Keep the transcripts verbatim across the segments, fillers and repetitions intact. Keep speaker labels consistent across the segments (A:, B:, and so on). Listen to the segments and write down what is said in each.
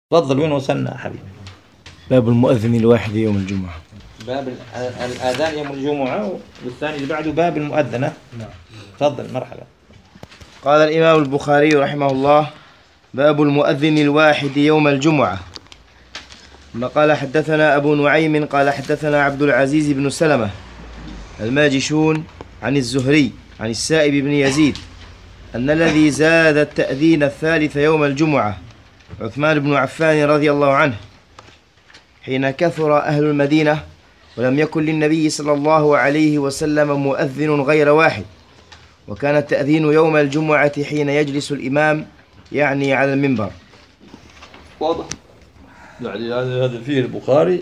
A: تفضل. وين وصلنا حبيبي؟
B: باب المؤذن الواحد يوم الجمعة.
A: باب الآذان يوم الجمعة، والثاني اللي بعده باب المؤذنة. نعم. تفضل. مرحبا.
B: قال الإمام البخاري رحمه الله: باب المؤذن الواحد يوم الجمعة. ثم قال: حدثنا أبو نعيم قال حدثنا عبد العزيز بن سلمة الماجشون عن الزهري عن السائب بن يزيد أن الذي زاد التأذين الثالث يوم الجمعة عثمان بن عفان رضي الله عنه، حين كثر أهل المدينة ولم يكن للنبي صلى الله عليه وسلم مؤذن غير واحد، وكان التأذين يوم الجمعة حين يجلس الإمام، يعني على المنبر.
A: واضح. يعني هذا فيه البخاري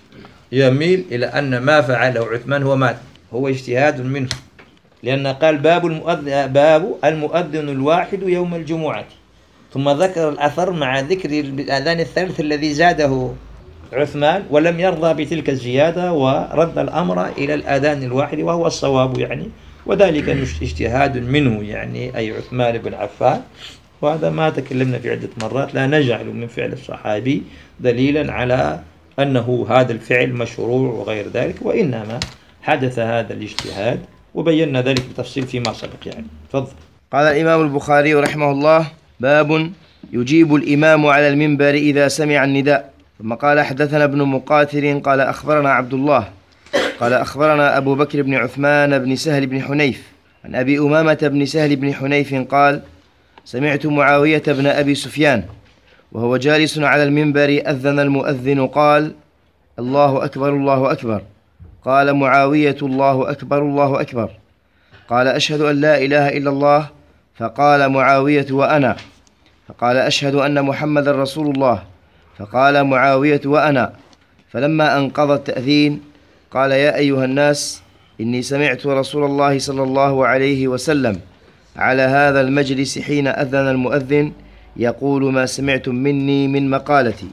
A: يميل إلى أن ما فعله عثمان هو مات هو اجتهاد منه، لأن قال باب المؤذن باب المؤذن الواحد يوم الجمعة، ثم ذكر الأثر مع ذكر الأذان الثالث الذي زاده عثمان، ولم يرضى بتلك الزيادة ورد الأمر إلى الأذان الواحد وهو الصواب يعني، وذلك اجتهاد منه يعني أي عثمان بن عفان. وهذا ما تكلمنا في عدة مرات، لا نجعل من فعل الصحابي دليلا على أنه هذا الفعل مشروع وغير ذلك، وإنما حدث هذا الاجتهاد وبينا ذلك بتفصيل فيما سبق يعني. تفضل.
B: قال الإمام البخاري رحمه الله: باب يجيب الإمام على المنبر إذا سمع النداء. ثم قال: حدثنا ابن مقاتل قال أخبرنا عبد الله قال أخبرنا أبو بكر بن عثمان بن سهل بن حنيف عن أبي أمامة بن سهل بن حنيف قال: سمعت معاوية بن أبي سفيان وهو جالس على المنبر أذن المؤذن قال: الله أكبر الله أكبر. قال معاوية: الله أكبر الله أكبر. قال: أشهد أن لا إله إلا الله. فقال معاوية: وأنا. فقال: أشهد أن محمد رسول الله. فقال معاوية: وأنا. فلما انقضى التأذين قال: يا أيها الناس، إني سمعت رسول الله صلى الله عليه وسلم على هذا المجلس حين أذن المؤذن يقول ما سمعتم مني من مقالتي.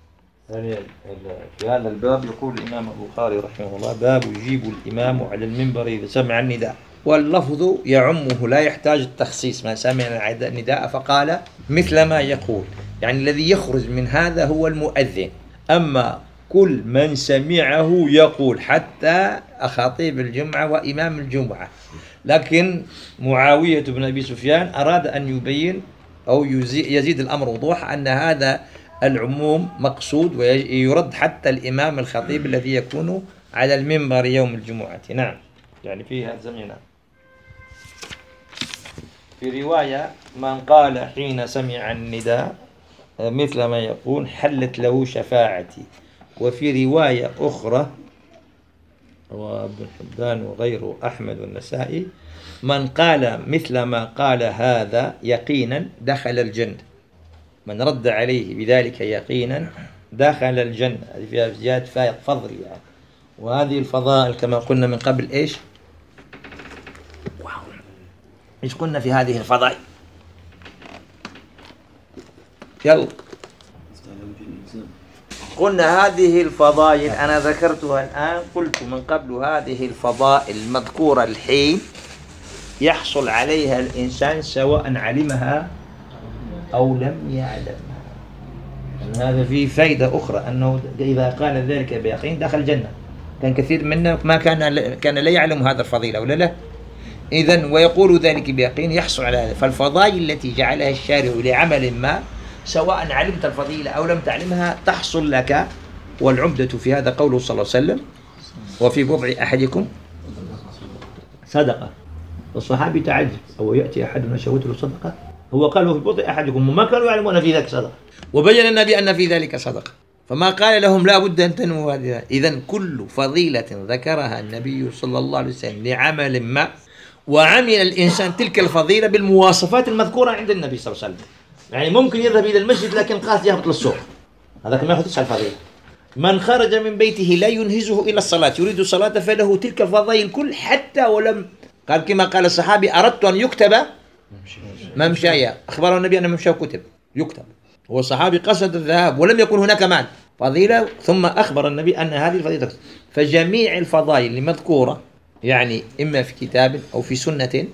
A: يعني في هذا الباب يقول الإمام البخاري رحمه الله: باب يجيب الإمام على المنبر إذا سمع النداء. واللفظ يعمه لا يحتاج التخصيص، ما سمع النداء فقال مثل ما يقول، يعني الذي يخرج من هذا هو المؤذن. أما كل من سمعه يقول، حتى خطيب الجمعة وإمام الجمعة. لكن معاوية بن أبي سفيان أراد أن يبين أو يزيد الأمر وضوح أن هذا العموم مقصود، ويرد حتى الإمام الخطيب الذي يكون على المنبر يوم الجمعة. نعم، يعني فيها سمعنا. في رواية: من قال حين سمع النداء مثل ما يقول حلت له شفاعتي. وفي رواية أخرى وابن حبان وغيره أحمد والنسائي: من قال مثل ما قال هذا يقينا دخل الجنة، من رد عليه بذلك يقينا دخل الجنة. هذه فيها زيادة فائق فضل يعني. وهذه الفضائل كما قلنا من قبل إيش إيش قلنا في هذه الفضائل؟ يلا قلنا هذه الفضائل أنا ذكرتها الآن، قلت من قبل هذه الفضائل المذكورة الحين يحصل عليها الإنسان سواء علمها أو لم يعلمها. هذا فيه فائدة أخرى، أنه إذا قال ذلك بيقين دخل الجنة. كان كثير منا ما كان كان لا يعلم هذا الفضيلة ولا لا. إذن ويقول ذلك بيقين يحصل على هذا. فالفضائل التي جعلها الشارع لعمل ما سواء علمت الفضيلة أو لم تعلمها تحصل لك. والعمدة في هذا قوله صلى الله عليه وسلم: وفي بضع أحدكم صدقة. الصحابي تعجب: أو يأتي أحدنا شهوته له صدقة؟ هو قال وفي بضع أحدكم، وما كانوا يعلمون في ذلك صدقة، وبين النبي أن في ذلك صدقة، فما قال لهم لا بد أن تنموا هذه. إذن كل فضيلة ذكرها النبي صلى الله عليه وسلم لعمل ما، وعمل الإنسان تلك الفضيلة بالمواصفات المذكورة عند النبي صلى الله عليه وسلم. يعني ممكن يذهب إلى المسجد لكن قاس يهبط للسوق، هذا كما يأخذ تسعة الفضيلة. من خرج من بيته لا ينهزه إلى الصلاة يريد الصلاة فله تلك الفضائل كل، حتى ولم قال كما قال الصحابي: أردت أن يكتب ممشايا. أخبره النبي أن ممشاه كتب يكتب. هو الصحابي قصد الذهاب ولم يكن هناك مال فضيلة، ثم أخبر النبي أن هذه الفضيلة. فجميع الفضائل المذكورة يعني إما في كتاب أو في سنة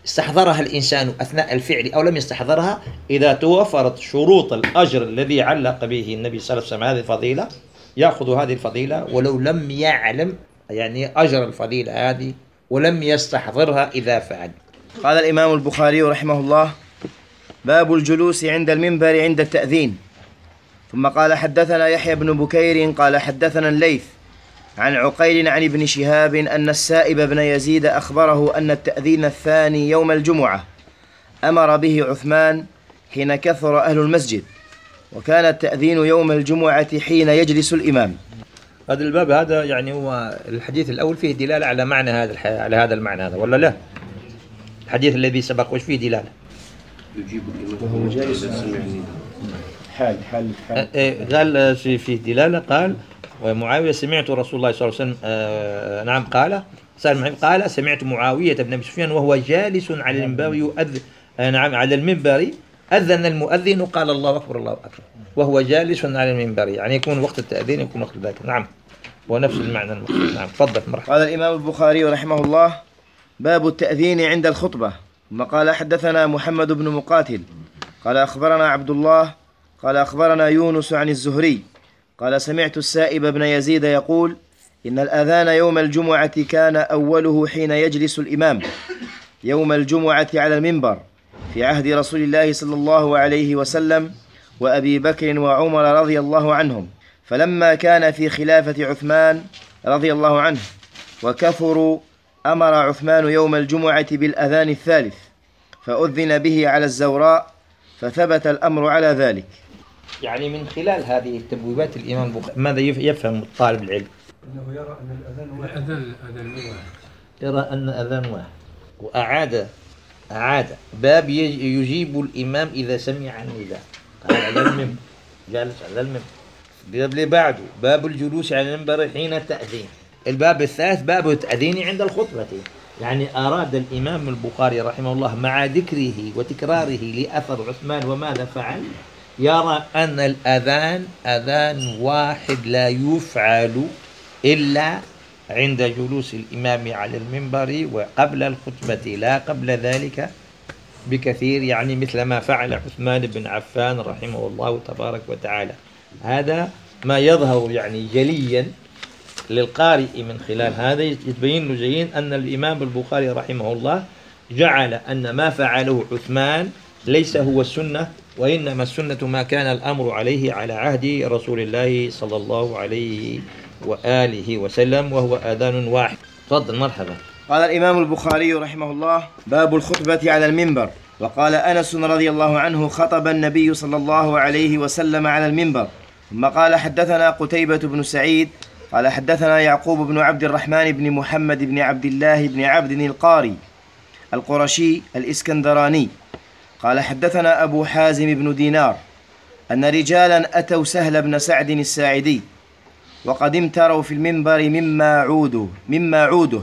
A: استحضرها الإنسان أثناء الفعل أو لم يستحضرها، إذا توفرت شروط الأجر الذي علق به النبي صلى الله عليه وسلم هذه الفضيلة يأخذ هذه الفضيلة ولو لم يعلم يعني أجر الفضيلة هذه ولم يستحضرها إذا فعل.
B: قال الإمام البخاري رحمه الله: باب الجلوس عند المنبر عند التأذين. ثم قال: حدثنا يحيى بن بكير قال حدثنا الليث عن عقيل عن ابن شهاب أن السائب بن يزيد أخبره أن التأذين الثاني يوم الجمعة أمر به عثمان حين كثر أهل المسجد، وكان التأذين يوم الجمعة حين يجلس الإمام.
A: هذا الباب هذا يعني هو الحديث الأول فيه دلالة على معنى هذا الح... على هذا المعنى هذا ولا لا؟ الحديث الذي سبق وش فيه دلالة؟
C: يجيب وهو جالس حال حال حال
A: قال فيه دلالة. قال ومعاوية سمعت رسول الله صلى الله عليه وسلم آه نعم قال سالم قال سمعت معاوية بن أبي سفيان وهو جالس على المنبر يؤذن آه نعم على المنبر أذن المؤذن قال الله أكبر الله أكبر وهو جالس على المنبر، يعني يكون وقت التأذين يكون وقت ذاك. نعم ونفس المعنى المقصود. نعم تفضل مرحبا.
B: قال الإمام البخاري رحمه الله: باب التأذين عند الخطبة. ثم قال: حدثنا محمد بن مقاتل قال أخبرنا عبد الله قال أخبرنا يونس عن الزهري قال سمعت السائب بن يزيد يقول: إن الأذان يوم الجمعة كان أوله حين يجلس الإمام يوم الجمعة على المنبر في عهد رسول الله صلى الله عليه وسلم وأبي بكر وعمر رضي الله عنهم، فلما كان في خلافة عثمان رضي الله عنه وكثروا أمر عثمان يوم الجمعة بالأذان الثالث فأذن به على الزوراء، فثبت الأمر على ذلك.
A: يعني من خلال هذه التبويبات الإمام البخاري ماذا يفهم طالب العلم؟
D: أنه يرى أن الأذان واحد. الأذان الأذان واحد.
A: يرى أن أذان واحد. وأعاد أعاد باب يجيب الإمام إذا سمع النداء. قال على المنبر جالس على المنبر. الباب اللي بعده باب الجلوس على المنبر حين التأذين. الباب الثالث باب التأذين عند الخطبة. يعني أراد الإمام البخاري رحمه الله مع ذكره وتكراره لأثر عثمان وماذا فعل يرى أن الأذان أذان واحد لا يفعل إلا عند جلوس الإمام على المنبر وقبل الخطبة لا قبل ذلك بكثير، يعني مثل ما فعل عثمان بن عفان رحمه الله تبارك وتعالى. هذا ما يظهر يعني جليا للقارئ من خلال هذا، يتبين له جيدا أن الإمام البخاري رحمه الله جعل أن ما فعله عثمان ليس هو السنة، وإنما السنة ما كان الأمر عليه على عهد رسول الله صلى الله عليه وآله وسلم، وهو آذان واحد. تفضل مرحبا.
B: قال الإمام البخاري رحمه الله: باب الخطبة على المنبر. وقال أنس رضي الله عنه: خطب النبي صلى الله عليه وسلم على المنبر. ثم قال: حدثنا قتيبة بن سعيد قال حدثنا يعقوب بن عبد الرحمن بن محمد بن عبد الله بن عبد القاري القرشي الإسكندراني قال حدثنا أبو حازم بن دينار أن رجالا أتوا سهل بن سعد الساعدي وقد امتروا في المنبر مما عوده مما عوده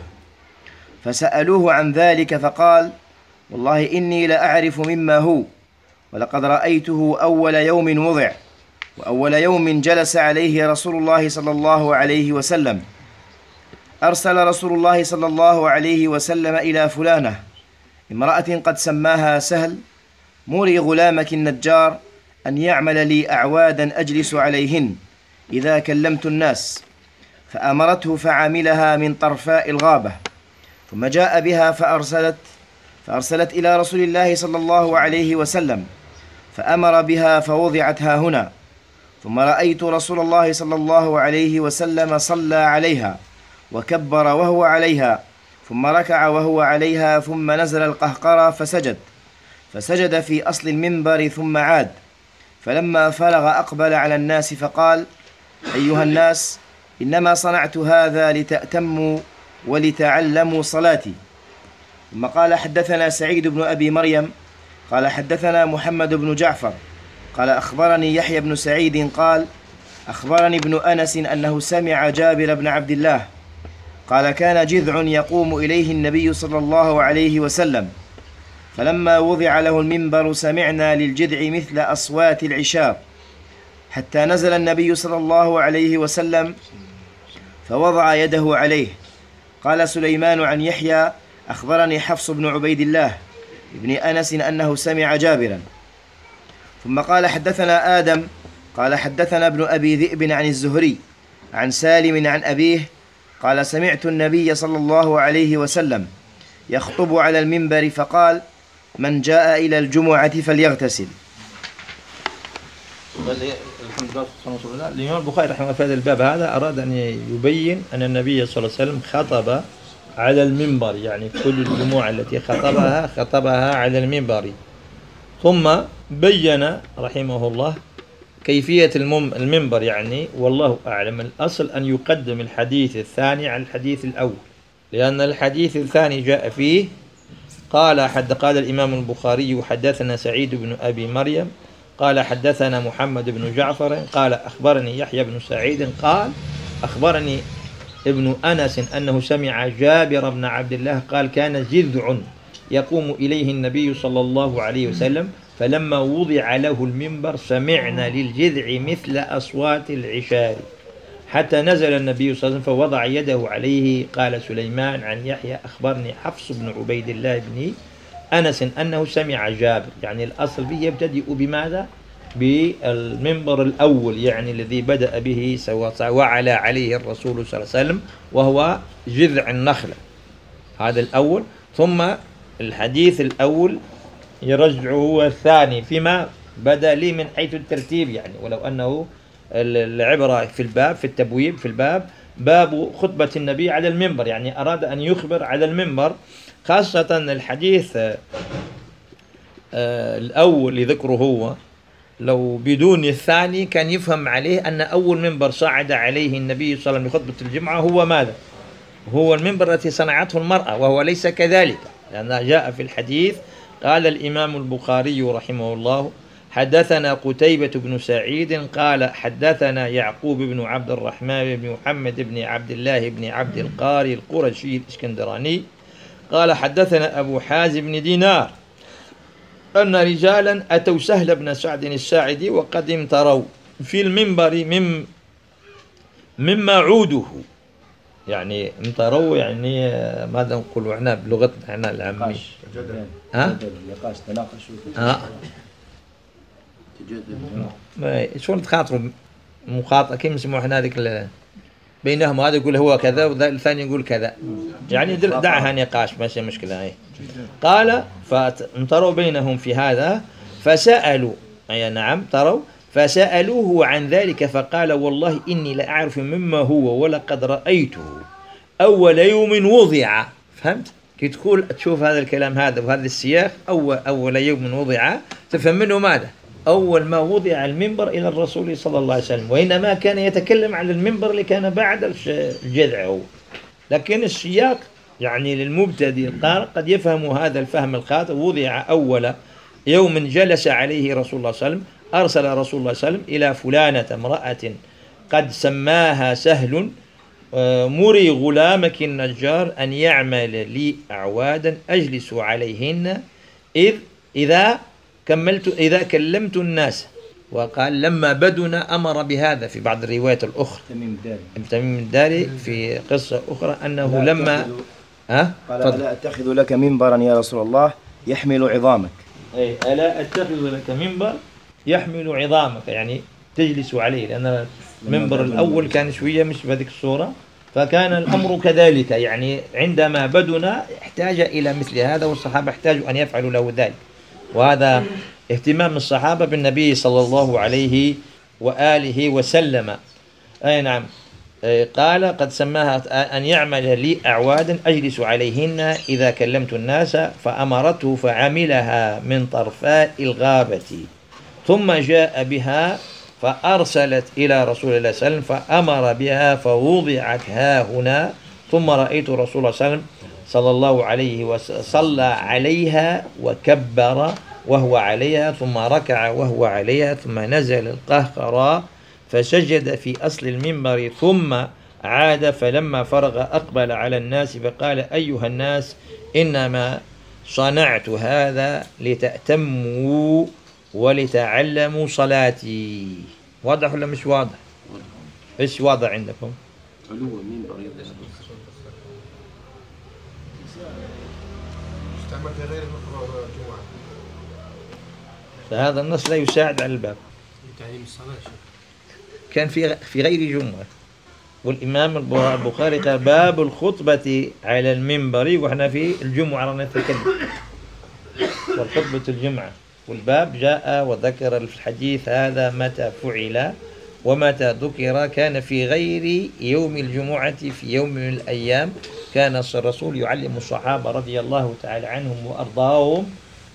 B: فسألوه عن ذلك فقال: والله إني لأعرف مما هو، ولقد رأيته أول يوم وضع وأول يوم جلس عليه رسول الله صلى الله عليه وسلم. أرسل رسول الله صلى الله عليه وسلم إلى فلانة امرأة قد سماها سهل: مري غلامك النجار أن يعمل لي أعوادا أجلس عليهن إذا كلمت الناس. فأمرته فعملها من طرفاء الغابة، ثم جاء بها فأرسلت فأرسلت إلى رسول الله صلى الله عليه وسلم فأمر بها فوضعت ها هنا. ثم رأيت رسول الله صلى الله عليه وسلم صلى عليها وكبر وهو عليها، ثم ركع وهو عليها، ثم نزل القهقرى فسجد فسجد في أصل المنبر ثم عاد. فلما فرغ أقبل على الناس فقال: أيها الناس، إنما صنعت هذا لتأتموا ولتعلموا صلاتي. ثم قال: حدثنا سعيد بن أبي مريم قال حدثنا محمد بن جعفر قال أخبرني يحيى بن سعيد قال أخبرني ابن أنس أنه سمع جابر بن عبد الله قال: كان جذع يقوم إليه النبي صلى الله عليه وسلم، فلما وضع له المنبر سمعنا للجذع مثل أصوات العشار، حتى نزل النبي صلى الله عليه وسلم فوضع يده عليه. قال سليمان عن يحيى: أخبرني حفص بن عبيد الله ابن أنس أنه سمع جابرا. ثم قال حدثنا آدم قال حدثنا ابن أبي ذئب عن الزهري عن سالم عن أبيه قال سمعت النبي صلى الله عليه وسلم يخطب على المنبر فقال من جاء إلى الجمعة فليغتسل.
A: الحمد لله والصلاة والسلام. الإمام البخاري رحمه الله في هذا الباب هذا أراد أن يبين أن النبي صلى الله عليه وسلم خطب على المنبر، يعني كل الجمعة التي خطبها خطبها على المنبر. ثم بين رحمه الله كيفية المنبر، يعني والله أعلم الأصل أن يقدم الحديث الثاني على الحديث الأول، لأن الحديث الثاني جاء فيه قال حد قال الإمام البخاري حدثنا سعيد بن أبي مريم قال حدثنا محمد بن جعفر قال أخبرني يحيى بن سعيد قال أخبرني ابن أنس أنه سمع جابر بن عبد الله قال كان جذع يقوم إليه النبي صلى الله عليه وسلم فلما وضع له المنبر سمعنا للجذع مثل أصوات العشار حتى نزل النبي صلى الله عليه وسلم فوضع يده عليه. قال سليمان عن يحيى أخبرني حفص بن عبيد الله بن أنس أنه سمع جابر، يعني الأصل به يبتدئ بماذا؟ بالمنبر الأول، يعني الذي بدأ به وعلى عليه الرسول صلى الله عليه وسلم وهو جذع النخلة، هذا الأول. ثم الحديث الأول يرجع هو الثاني فيما بدأ لي من حيث الترتيب، يعني ولو أنه العبرة في الباب في التبويب في الباب باب خطبة النبي على المنبر، يعني أراد أن يخبر على المنبر، خاصة الحديث الأول ذكره هو لو بدون الثاني كان يفهم عليه أن أول منبر صعد عليه النبي صلى الله عليه وسلم لخطبة الجمعة هو ماذا؟ هو المنبر التي صنعته المرأة، وهو ليس كذلك، لأن جاء في الحديث قال الإمام البخاري رحمه الله حدثنا قتيبة بن سعيد قال حدثنا يعقوب بن عبد الرحمن بن محمد بن عبد الله بن عبد القاري القرشي الإسكندراني قال حدثنا أبو حازم بن دينار أن رجالا أتوا سهل بن سعد الساعدي وقد امتروا في المنبر من مما عوده، يعني امتروا يعني ماذا نقول احنا بلغتنا احنا العامية؟ ها؟
B: نقاش تناقشوا
A: ها؟ شلون تخاطروا مخاطره كيف يسموه احنا هذيك بينهم، هذا يقول هو كذا والثاني يقول كذا، يعني دعها نقاش ماشي مشكله. هي قال فامتروا بينهم في هذا فسألوا، أي نعم تروا فسألوه عن ذلك فقال والله إني لأعرف مما هو ولقد رأيته أول يوم وضع. فهمت؟ كي تقول تشوف هذا الكلام هذا وهذا السياق أول, أول يوم وضع تفهم منه ماذا؟ أول ما وضع المنبر إلى الرسول صلى الله عليه وسلم، وإنما كان يتكلم عن المنبر اللي كان بعد الجذع هو، لكن السياق يعني للمبتدئ القارئ قد يفهم هذا الفهم الخاطئ. وضع أول يوم جلس عليه رسول الله صلى الله عليه وسلم، أرسل رسول الله صلى الله عليه وسلم إلى فلانة امرأة قد سماها سهل مري غلامك النجار أن يعمل لي أعوادا أجلس عليهن إذ إذا كملت إذا كلمت الناس. وقال لما بدنا أمر بهذا في بعض الروايات الأخرى.
B: تميم الداري
A: تميم الداري في قصة أخرى أنه لما ها
B: قال ألا أتخذ لك منبرا يا رسول الله يحمل عظامك.
A: أي ألا أتخذ لك منبر يحمل عظامك، يعني تجلس عليه، لأن المنبر الأول كان شوية مش بهذيك الصورة، فكان الأمر كذلك، يعني عندما بدنا احتاج إلى مثل هذا، والصحابة احتاجوا أن يفعلوا له ذلك، وهذا اهتمام الصحابة بالنبي صلى الله عليه وآله وسلم. أي نعم. قال قد سماها أن يعمل لي أعوادا أجلس عليهن إذا كلمت الناس، فأمرته فعملها من طرفاء الغابة، ثم جاء بها فأرسلت إلى رسول الله صلى الله عليه وسلم فأمر بها فوضعت ها هنا، ثم رأيت رسول الله صلى الله عليه وسلم صلى الله عليه وسلم صلى عليها وكبر وهو عليها، ثم ركع وهو عليها، ثم نزل القهقرى فسجد في أصل المنبر، ثم عاد فلما فرغ أقبل على الناس فقال أيها الناس إنما صنعت هذا لتأتموا ولتعلموا صلاتي. واضح ولا مش واضح؟ إيش واضح عندكم؟
C: علو المنبر
E: يستعمل في غير الجمعة.
A: فهذا النص لا يساعد على الباب.
C: تعليم الصلاة
A: كان في في غير جمعة. والإمام البخاري قال باب الخطبة على المنبر، وإحنا في الجمعة نتكلم، والخطبة الجمعة، والباب جاء وذكر الحديث هذا متى فعل ومتى ذكر. كان في غير يوم الجمعة، في يوم من الأيام كان الرسول يعلم الصحابة رضي الله تعالى عنهم وأرضاهم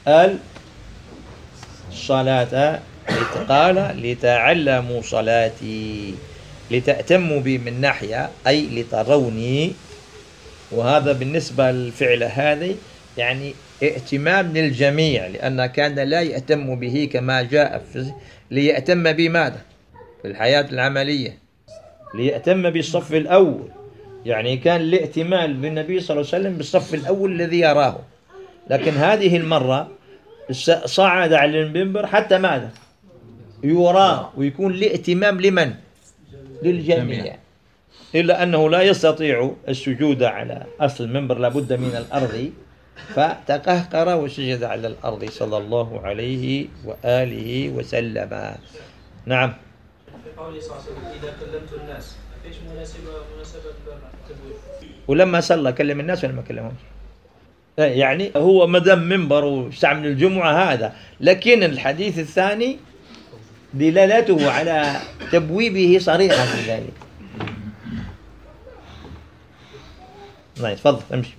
A: الصلاة، قال لتعلموا صلاتي، لتأتموا بي من ناحية أي لتروني. وهذا بالنسبة للفعل هذه يعني ائتمام للجميع، لأن كان لا يأتم به كما جاء في ليأتم بماذا في الحياة العملية، ليأتم بالصف الأول. يعني كان الائتمال بالنبي صلى الله عليه وسلم بالصف الأول الذي يراه، لكن هذه المرة صعد على المنبر حتى ماذا يرى، ويكون الائتمام لمن؟ للجميع، إلا أنه لا يستطيع السجود على أصل المنبر، لابد من الأرض، فتقهقر وسجد على الأرض صلى الله عليه وآله وسلم. نعم.
F: في قوله صلى الله عليه وسلم إذا كلمت الناس، إيش مناسبة مناسبة التبويب؟
A: ولما صلى كلم الناس ولا ما كلمهم؟ يعني هو مدام منبر واستعمل الجمعة هذا، لكن الحديث الثاني دلالته على تبويبه صريحة في ذلك. نعم تفضل امشي.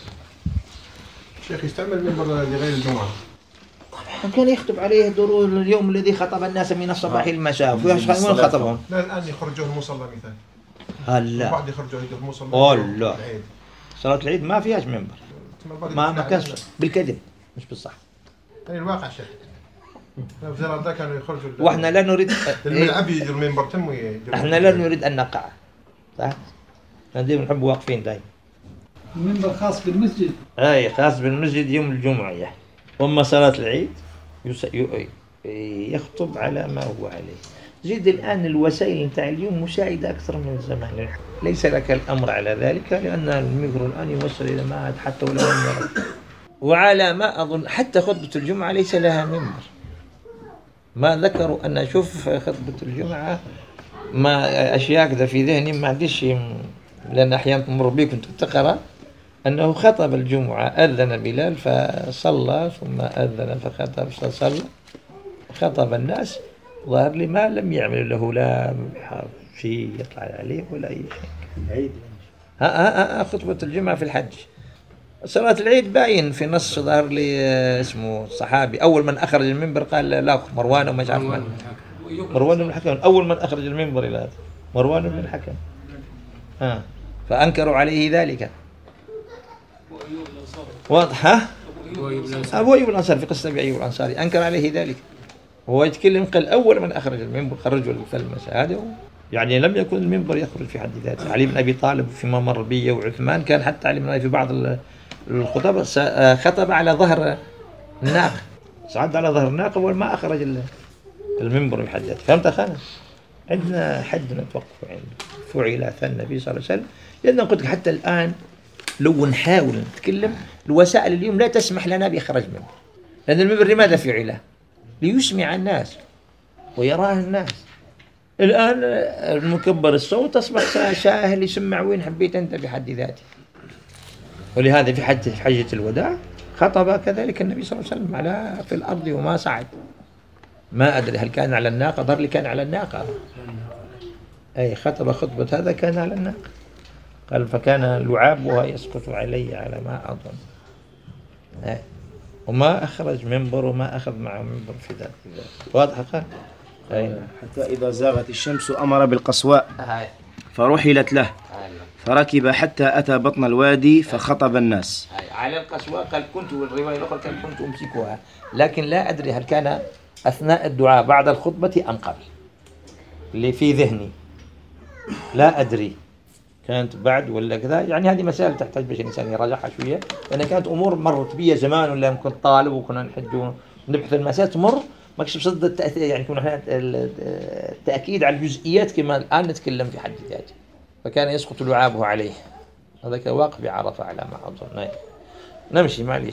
E: شيخ يستعمل المنبر لغير الجمعة.
A: طبعا كان يخطب عليه دروس اليوم الذي خطب الناس من الصباح المساء، وين خطبهم؟
E: لا الآن يخرجوه المصلى مثال.
A: هلا.
E: بعد يخرجوه المصلى.
A: أوه لا. صلاة العيد ما فيهاش منبر. ما ما كان بالكذب مش بالصح.
E: يعني الواقع شيخ. لو زرار ذا كانوا يخرجوا.
A: واحنا لا نريد
E: الملعب يجي المنبر تم ويجي.
A: احنا لا نريد أن نقع. صح؟ ندير نحب واقفين دايما.
D: المنبر خاص بالمسجد.
A: أي خاص بالمسجد يوم الجمعة يعني. أما صلاة العيد يس... يخطب على ما هو عليه. زيد الآن الوسائل نتاع اليوم مساعدة أكثر من زمان، ليس لك الأمر على ذلك، لأن الميكرو الآن يوصل إلى ما عاد حتى ولو لم يرد. وعلى ما أظن حتى خطبة الجمعة ليس لها منبر. ما ذكروا أن أشوف خطبة الجمعة ما أشياء كذا في ذهني ما عنديش، لأن أحيانا تمر بي كنت تقرأ أنه خطب الجمعة، أذن بلال فصلى ثم أذن فخطب فصلى خطب الناس، ظهر لي ما لم يعمل له لا شيء يطلع عليه ولا أي شيء. عيد ها ها ها خطبة الجمعة في الحج. صلاة العيد باين في نص ظهر لي اسمه الصحابي أول من أخرج المنبر قال لا مروان ومش عارف من مروان بن الحكم، أول من أخرج المنبر إلى هذا مروان بن الحكم. ها فأنكروا عليه ذلك. واضح ها؟ أبو أيوب الأنصاري في قصة أبي أيوب الأنصاري أنكر عليه ذلك، هو يتكلم قال أول من أخرج المنبر خرجوا الفلمسة، هذا يعني لم يكن المنبر يخرج في حد ذاته. علي بن أبي طالب فيما مر بي وعثمان كان حتى علي بن في بعض الخطب خطب على ظهر الناقة، صعد على ظهر الناقة وما أخرج المنبر في حد ذاته. فهمت أخانا؟ عندنا حد نتوقف عنده فعل ثنى النبي صلى الله عليه وسلم، لأن قلت حتى الآن لو نحاول نتكلم الوسائل اليوم لا تسمح لنا بإخراج منبر، لأن المنبر لماذا فعله؟ ليسمع الناس ويراه الناس. الآن المكبر الصوت أصبح ساهل يسمع وين حبيت أنت بحد ذاته. ولهذا في حج حجة الوداع خطب كذلك النبي صلى الله عليه وسلم على في الأرض وما صعد. ما أدري هل كان على الناقة، ظهر لي كان على الناقة، أي خطب خطبة هذا كان على الناقة، قال فكان لعابها يسقط علي على ما أظن. أي. وما أخرج منبر وما أخذ معه منبر في ذات ذات. واضح قال؟
B: حتى إذا زاغت الشمس أمر بالقصواء فرحلت له فركب حتى أتى بطن الوادي فخطب الناس.
A: على القصواء قال كنت، والرواية الأخرى قال كنت أمسكها، لكن لا أدري هل كان أثناء الدعاء بعد الخطبة أم قبل، اللي في ذهني لا أدري كانت بعد ولا كذا. يعني هذه مسائل تحتاج باش الإنسان يراجعها شوية، لأن كانت أمور مرت بي زمان ولا كنت طالب وكنا نحج ونبحث المسائل تمر ما كنتش بصدد التأثير، يعني كنا التأكيد على الجزئيات كما الآن نتكلم في حد ذاته. فكان يسقط لعابه عليه، هذا كان واقف بعرفة على ما أظن. نمشي معليش.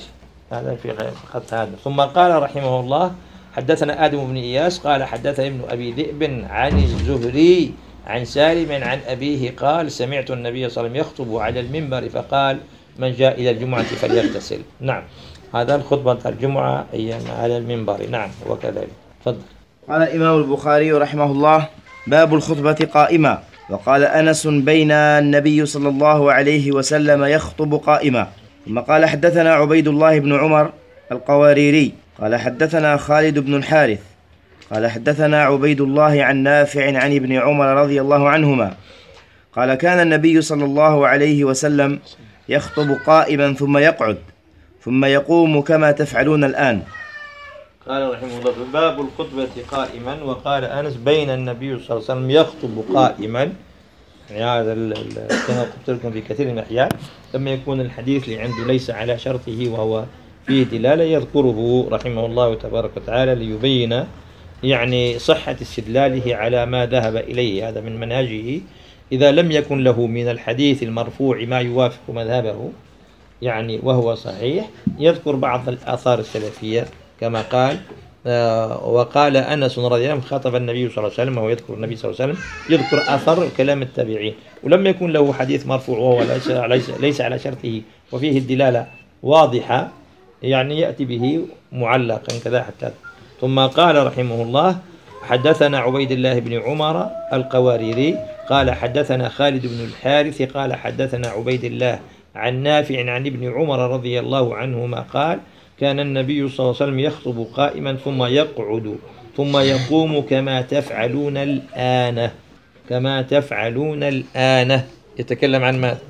A: هذا في فقط هذا. ثم قال رحمه الله حدثنا آدم بن إياس قال حدثنا ابن أبي ذئب عن الزهري عن سالم عن أبيه قال سمعت النبي صلى الله عليه وسلم يخطب على المنبر فقال من جاء إلى الجمعة فليغتسل. نعم، هذا الخطبة الجمعة أيام على المنبر. نعم وكذلك. تفضل.
B: قال الإمام البخاري رحمه الله باب الخطبة قائمة. وقال أنس بين النبي صلى الله عليه وسلم يخطب قائما. ثم قال حدثنا عبيد الله بن عمر القواريري قال حدثنا خالد بن الحارث قال حدثنا عبيد الله عن نافع عن ابن عمر رضي الله عنهما قال كان النبي صلى الله عليه وسلم يخطب قائما ثم يقعد ثم يقوم كما تفعلون الآن.
A: قال رحمه الله باب الخطبة قائما. وقال أنس بين النبي صلى الله عليه وسلم يخطب قائما. يعني هذا كما قلت لكم في كثير من الأحيان لما يكون الحديث اللي عنده ليس على شرطه وهو فيه دلالة يذكره رحمه الله تبارك وتعالى ليبين يعني صحة استدلاله على ما ذهب إليه. هذا من منهجه إذا لم يكن له من الحديث المرفوع ما يوافق مذهبه يعني وهو صحيح يذكر بعض الآثار السلفية كما قال آه وقال أنس رضي الله عنه خاطب النبي صلى الله عليه وسلم وهو يذكر النبي صلى الله عليه وسلم يذكر أثر كلام التابعين. ولما يكون له حديث مرفوع وهو ليس, ليس, ليس على شرطه وفيه الدلالة واضحة يعني يأتي به معلقا كذا حتى. ثم قال رحمه الله حدثنا عبيد الله بن عمر القواريري قال حدثنا خالد بن الحارث قال حدثنا عبيد الله عن نافع عن ابن عمر رضي الله عنهما قال كان النبي صلى الله عليه وسلم يخطب قائما ثم يقعد ثم يقوم كما تفعلون الآن. كما تفعلون الآن يتكلم عن ماذا؟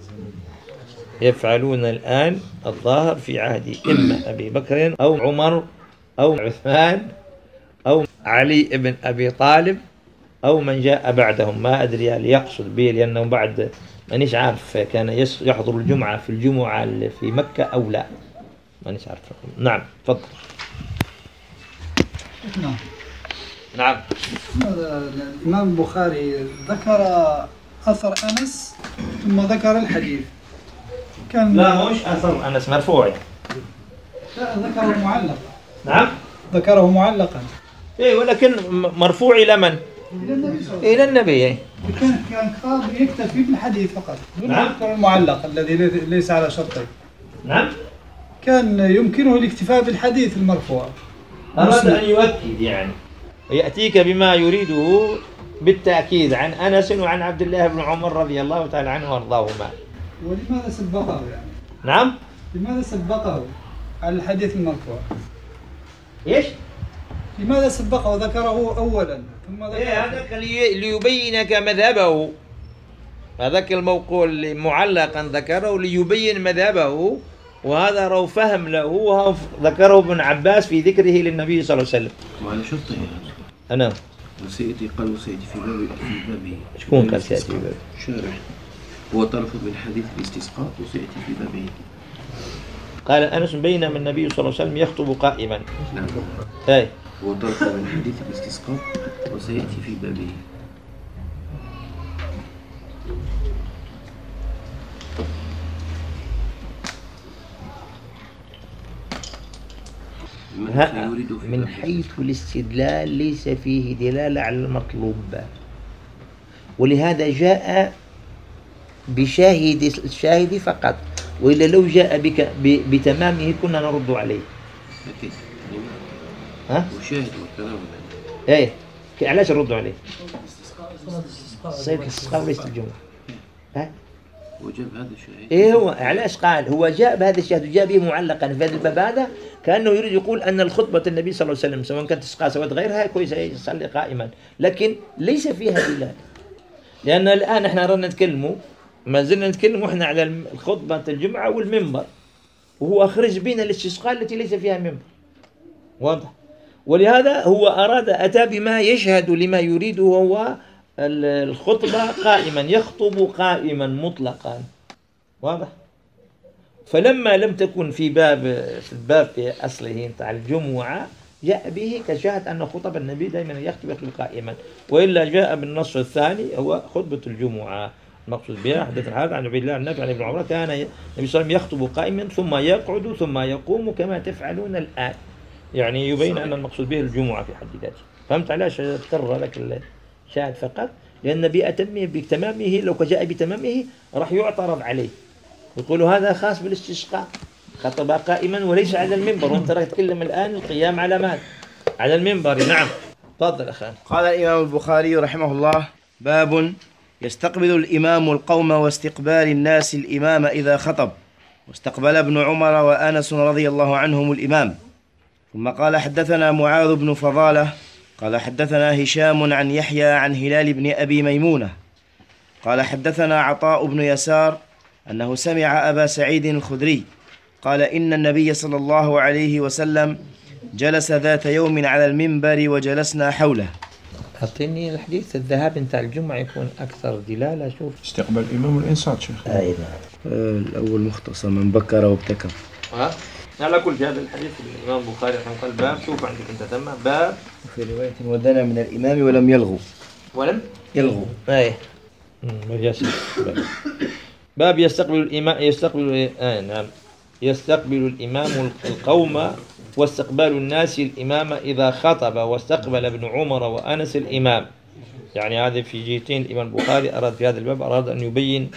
A: يفعلون الآن الظاهر في عهد إما أبي بكر أو عمر أو عثمان أو علي بن أبي طالب أو من جاء بعدهم. ما أدري هل يقصد به لأنه بعد مانيش عارف كان يحضر الجمعة في الجمعة في مكة أو لا مانيش عارف. نعم تفضل.
D: نعم.
A: نعم.
D: الإمام البخاري ذكر أثر أنس ثم ذكر الحديث. كان
A: لا مش أثر أنس مرفوع.
D: لا ذكره معلقا.
A: نعم.
D: ذكره معلقا.
A: إيه ولكن مرفوع إلى من؟
D: إلى النبي صلى الله عليه وسلم.
A: إلى النبي.
D: كان كان قاضي يكتفي بالحديث فقط.
A: نعم.
D: يذكر المعلق الذي ليس على شرطه.
A: نعم.
D: كان يمكنه الاكتفاء بالحديث المرفوع.
A: أراد أن يؤكد يعني يأتيك بما يريده بالتأكيد عن أنس وعن عبد الله بن عمر رضي الله تعالى عنه وارضاهما.
D: ولماذا سبقه يعني؟
A: نعم.
D: لماذا سبقه على الحديث المرفوع؟
A: إيش؟
D: لماذا سبقه وذكره أولا ثم ذكره؟
A: إيه هذاك ليبينك مذهبه. هذاك الموقول معلقا ذكره ليبين مذهبه وهذا رو فهم له ذكره ابن عباس في ذكره للنبي صلى الله عليه وسلم.
C: وعلى شرطه
A: أنا
C: وسيأتي قال وسيأتي في بابه في بابه
A: شكون قال سيأتي في بابه؟
C: شارح هو طرف من حديث الاستسقاء وسيأتي في بابه.
A: قال أنس بينما النبي صلى الله عليه وسلم يخطب قائما.
C: نعم.
A: أي
C: هو طرف من حديث الاستسقاء وسيأتي في بابه.
A: من حيث الاستدلال ليس فيه دلالة على المطلوب ولهذا جاء بشاهد الشاهد فقط وإلا لو جاء بك بتمامه كنا نرد عليه.
C: أكيد.
A: ها؟
C: وشاهد والكلام.
A: إيه علاش نرد عليه؟ صيد الاستسقاء وليس الجمعة. ها؟
C: وجاب هذا الشاهد.
A: إيه هو علاش قال هو جاء بهذا الشاهد وجاء به معلقا في هذا الباب هذا كأنه يريد يقول أن الخطبة النبي صلى الله عليه وسلم سواء كانت استسقاء سواء غيرها كويس يصلي قائما لكن ليس فيها دلالة. لأن الآن احنا رانا نتكلموا ما زلنا نتكلم احنا على الخطبة الجمعة والمنبر وهو أخرج بنا الاستسقاء التي ليس فيها منبر. واضح. ولهذا هو أراد أتى بما يشهد لما يريده هو الخطبة قائما يخطب قائما مطلقا. واضح. فلما لم تكن في باب في الباب في أصله بتاع الجمعة جاء به كشاهد أن خطب النبي دائما يخطب يخطب قائما وإلا جاء بالنص الثاني هو خطبة الجمعة المقصود بها حدثنا هذا عن عبيد الله النافع عن ابن عمر كان النبي صلى الله عليه وسلم يخطب قائما ثم يقعد ثم يقوم كما تفعلون الآن، يعني يبين أن المقصود به الجمعة في حد ذاته. فهمت علاش اضطر لك الشاهد فقط؟ لأن بأتمه بتمامه لو جاء بتمامه راح يعترض عليه يقولوا هذا خاص بالاستسقاء، خطب قائما وليس على المنبر، وانت راح تتكلم الآن القيام على ماذا؟ على المنبر. نعم تفضل أخي.
B: قال الإمام البخاري رحمه الله: باب يستقبل الإمام القوم واستقبال الناس الإمام إذا خطب، واستقبل ابن عمر وأنس رضي الله عنهم الإمام. ثم قال: حدثنا معاذ بن فضالة قال حدثنا هشام عن يحيى عن هلال بن أبي ميمونة قال حدثنا عطاء بن يسار أنه سمع أبا سعيد الخدري قال: إن النبي صلى الله عليه وسلم جلس ذات يوم على المنبر وجلسنا حوله.
A: أعطيني الحديث الذهاب نتاع الجمعة يكون أكثر دلالة. شوف
C: استقبال الإمام والإنصات شيخ.
A: أي
B: نعم. الأول مختصر من بكر وابتكر.
A: ها على كل هذا الحديث الإمام البخاري رحمه الله باب. شوف عندك أنت تم باب
B: في رواية: ودنا من الإمام ولم يلغوا.
A: ولم
B: يلغوا.
A: أي باب يستقبل الإمام يستقبل آه نعم يستقبل الإمام القوم واستقبال الناس الإمام إذا خطب، واستقبل ابن عمر وأنس الإمام. يعني هذا في جهتين. الإمام البخاري أراد في هذا الباب أراد أن يبين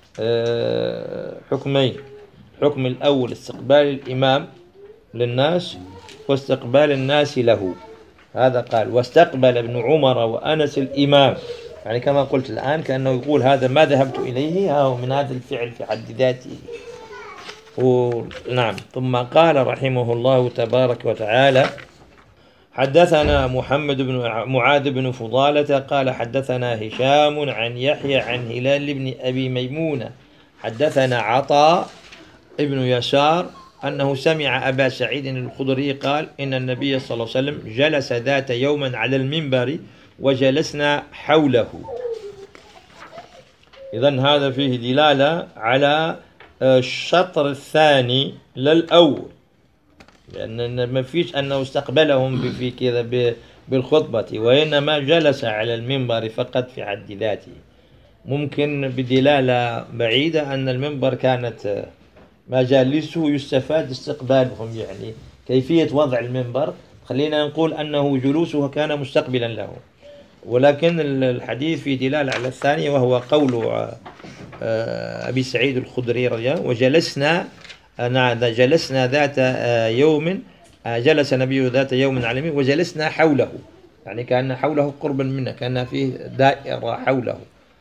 A: حكمين: حكم الأول استقبال الإمام للناس واستقبال الناس له. هذا قال: واستقبل ابن عمر وأنس الإمام، يعني كما قلت الآن كأنه يقول هذا ما ذهبت إليه ها من هذا الفعل في حد ذاته. نعم. ثم قال رحمه الله تبارك وتعالى: حدثنا محمد بن معاذ بن فضالة قال حدثنا هشام عن يحيى عن هلال بن أبي ميمونة حدثنا عطاء ابن يسار أنه سمع أبا سعيد الخدري قال: إن النبي صلى الله عليه وسلم جلس ذات يوم على المنبر وجلسنا حوله. إذن هذا فيه دلالة على الشطر الثاني للأول، لأن ما فيش أنه استقبلهم في كذا بالخطبة، وإنما جلس على المنبر فقط في حد ذاته. ممكن بدلالة بعيدة أن المنبر كانت مجالسه يستفاد استقبالهم، يعني كيفية وضع المنبر خلينا نقول أنه جلوسه كان مستقبلا له، ولكن الحديث في دلالة على الثانية وهو قول أبي سعيد الخدري رضي الله عنه: وجلسنا جلسنا ذات يوم جلس النبي ذات يوم على المنبر وجلسنا حوله، يعني كان حوله قربا منه، كان فيه دائرة حوله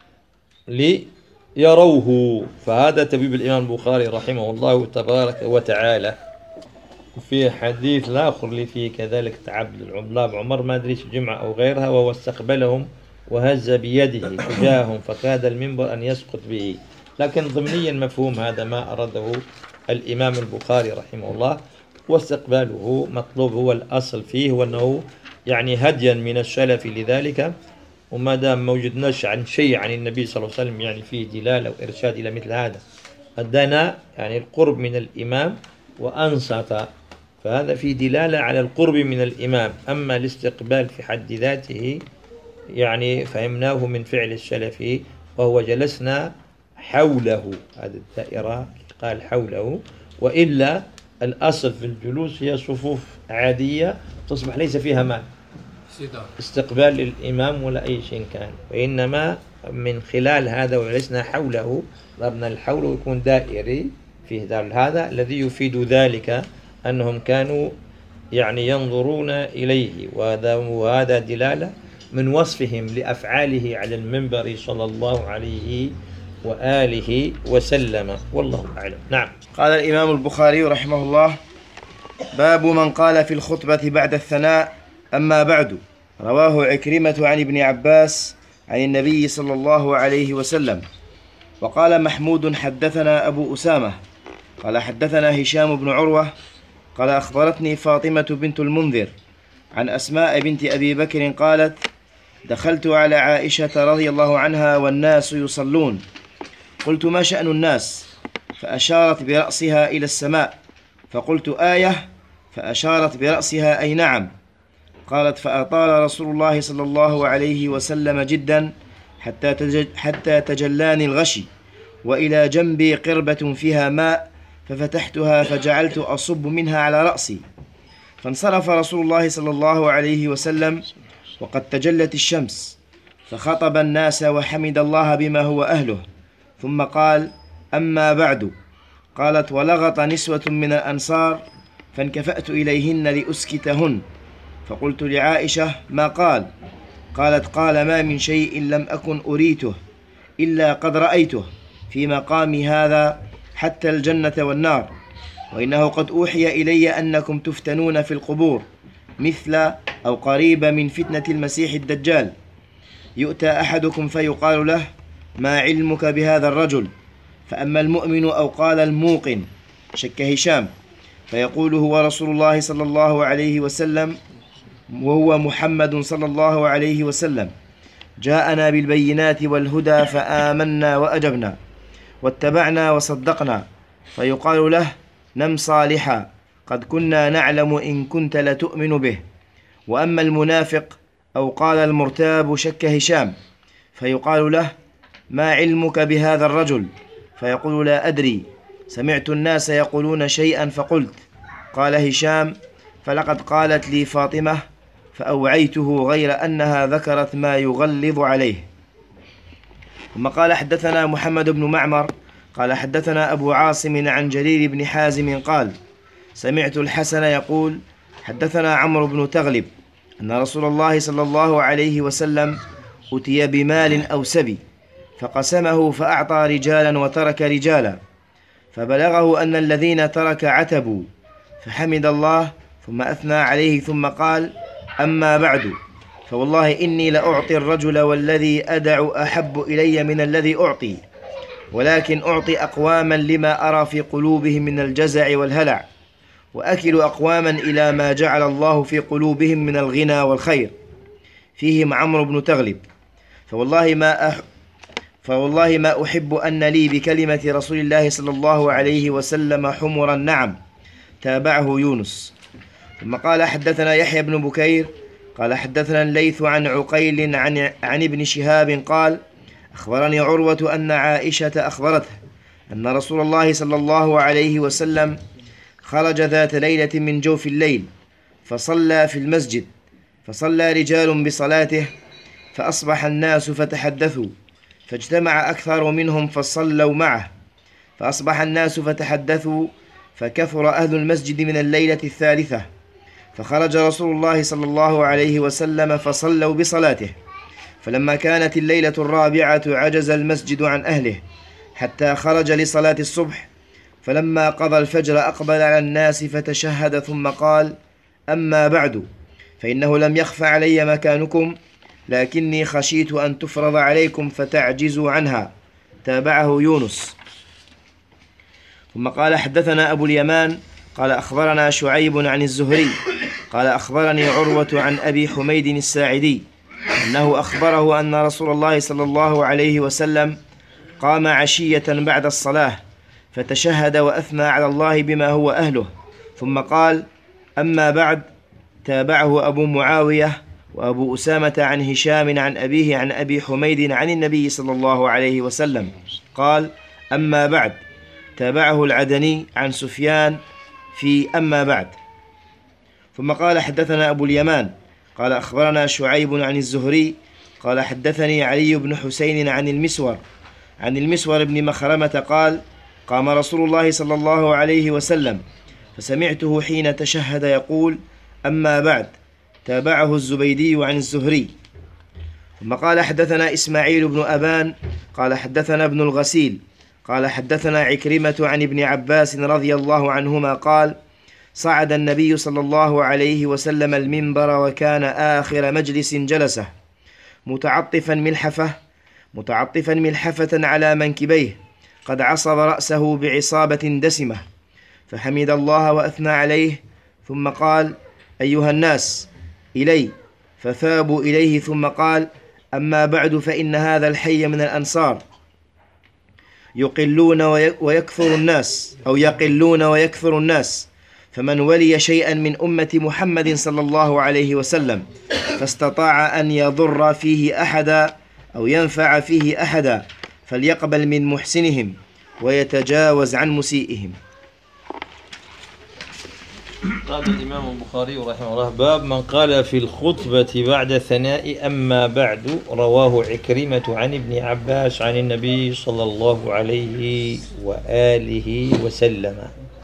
A: ليروه. فهذا تبيب الإمام البخاري رحمه الله تبارك وتعالى. في حديث آخر اللي فيه كذلك تعبد العملاء بعمر ما أدري الجمعة أو غيرها، وهو استقبلهم وهز بيده تجاههم فكاد المنبر أن يسقط به، لكن ضمنيا مفهوم هذا ما أراده الإمام البخاري رحمه الله. واستقباله مطلوب، هو الأصل فيه وأنه يعني هديا من السلف لذلك، وما دام ما وجدناش عن شيء عن النبي صلى الله عليه وسلم يعني فيه دلالة وإرشاد إلى مثل هذا. الدنا يعني القرب من الإمام، وأنصت فهذا فيه دلالة على القرب من الإمام. أما الاستقبال في حد ذاته يعني فهمناه من فعل السلف، وهو جلسنا حوله، هذه الدائرة قال حوله، وإلا الأصل في الجلوس هي صفوف عادية تصبح ليس فيها مال استقبال للإمام ولا أي شيء كان، وإنما من خلال هذا وجلسنا حوله ضربنا الحول ويكون دائري فيه دار. هذا الذي يفيد ذلك أنهم كانوا يعني ينظرون إليه، وهذا وهذا دلالة من وصفهم لأفعاله على المنبر صلى الله عليه وآله وسلم، والله أعلم. نعم.
B: قال الإمام البخاري رحمه الله: باب من قال في الخطبة بعد الثناء: أما بعد. رواه عكرمة عن ابن عباس عن النبي صلى الله عليه وسلم. وقال محمود: حدثنا أبو أسامة قال حدثنا هشام بن عروة قال أخبرتني فاطمة بنت المنذر عن أسماء بنت أبي بكر قالت: دخلت على عائشة رضي الله عنها والناس يصلون، قلت: ما شأن الناس؟ فأشارت برأسها إلى السماء، فقلت: آية؟ فأشارت برأسها: أي نعم. قالت: فأطال رسول الله صلى الله عليه وسلم جدا حتى تج- حتى تجلاني الغشي، وإلى جنبي قربة فيها ماء، ففتحتها فجعلت أصب منها على رأسي. فانصرف رسول الله صلى الله عليه وسلم وقد تجلت الشمس، فخطب الناس وحمد الله بما هو أهله، ثم قال: أما بعد. قالت: ولغط نسوة من الأنصار، فانكفأت إليهن لأسكتهن، فقلت لعائشة: ما قال؟ قالت: قال: ما من شيء لم أكن أريته إلا قد رأيته في مقامي هذا حتى الجنة والنار، وإنه قد أوحي إلي أنكم تفتنون في القبور مثل أو قريب من فتنة المسيح الدجال. يؤتى أحدكم فيقال له: ما علمك بهذا الرجل؟ فأما المؤمن أو قال الموقن، شك هشام، فيقول: هو رسول الله صلى الله عليه وسلم، وهو محمد صلى الله عليه وسلم، جاءنا بالبينات والهدى فآمنا وأجبنا واتبعنا وصدقنا. فيقال له: نم صالحا، قد كنا نعلم إن كنت لتؤمن به. وأما المنافق أو قال المرتاب، شك هشام، فيقال له: ما علمك بهذا الرجل؟ فيقول: لا أدري، سمعت الناس يقولون شيئا فقلت. قال هشام: فلقد قالت لي فاطمة فأوعيته، غير أنها ذكرت ما يغلظ عليه. ثم قال: حدثنا محمد بن معمر قال حدثنا أبو عاصم عن جرير بن حازم قال: سمعت الحسن يقول: حدثنا عمرو بن تغلب أن رسول الله صلى الله عليه وسلم أتي بمال أو سبي، فقسمه فأعطى رجالا وترك رجالا، فبلغه أن الذين ترك عتبوا، فحمد الله ثم أثنى عليه، ثم قال: أما بعد، فوالله إني لأعطي الرجل والذي أدع أحب إلي من الذي أعطي، ولكن أعطي أقواما لما أرى في قلوبهم من الجزع والهلع، وأكل أقواما إلى ما جعل الله في قلوبهم من الغنى والخير، فيهم عمرو بن تغلب. فوالله ما أح فوالله ما أحب أن لي بكلمة رسول الله صلى الله عليه وسلم حمر النعم. تابعه يونس. ثم قال: حدثنا يحيى بن بكير قال حدثنا الليث عن عقيل عن, عن ابن شهاب قال: أخبرني عروة أن عائشة أخبرته أن رسول الله صلى الله عليه وسلم خرج ذات ليلة من جوف الليل، فصلى في المسجد، فصلى رجال بصلاته، فأصبح الناس فتحدثوا، فاجتمع أكثر منهم فصلوا معه، فأصبح الناس فتحدثوا، فكثر أهل المسجد من الليلة الثالثة، فخرج رسول الله صلى الله عليه وسلم فصلوا بصلاته، فلما كانت الليلة الرابعة عجز المسجد عن أهله حتى خرج لصلاة الصبح، فلما قضى الفجر أقبل على الناس فتشهد، ثم قال: أما بعد، فإنه لم يخف علي مكانكم، لكني خشيت أن تفرض عليكم فتعجزوا عنها. تابعه يونس. ثم قال: حدثنا أبو اليمان قال أخبرنا شعيب عن الزهري قال أخبرني عروة عن أبي حميد الساعدي أنه أخبره أن رسول الله صلى الله عليه وسلم قام عشية بعد الصلاة فتشهد وأثنى على الله بما هو أهله، ثم قال: أما بعد. تابعه أبو معاوية وأبو أسامة عن هشام عن أبيه عن أبي حميد عن النبي صلى الله عليه وسلم قال: أما بعد. تابعه العدني عن سفيان في أما بعد. ثم قال: حدثنا أبو اليمان قال أخبرنا شعيب عن الزهري قال حدثني علي بن حسين عن المسور عن المسور بن مخرمة قال: قام رسول الله صلى الله عليه وسلم فسمعته حين تشهد يقول: أما بعد. تابعه الزبيدي عن الزهري. ثم قال: حدثنا إسماعيل بن أبان قال حدثنا ابن الغسيل قال حدثنا عكرمة عن ابن عباس رضي الله عنهما قال: صعد النبي صلى الله عليه وسلم المنبر وكان آخر مجلس جلسه متعطفا ملحفة متعطفا ملحفة على منكبيه، قد عصب رأسه بعصابة دسمة، فحمد الله وأثنى عليه، ثم قال: أيها الناس إلي، فثابوا إليه، ثم قال: أما بعد، فإن هذا الحي من الأنصار يقلون ويكثر الناس أو يقلون ويكثر الناس، فمن ولي شيئا من أمة محمد صلى الله عليه وسلم فاستطاع أن يضر فيه أحدا أو ينفع فيه أحدا فليقبل من محسنهم ويتجاوز عن مسيئهم.
A: قال الإمام البخاري رحمه الله: باب من قال في الخطبة بعد الثناء أما بعد. رواه عكرمة عن ابن عباس عن النبي صلى الله عليه وآله وسلم.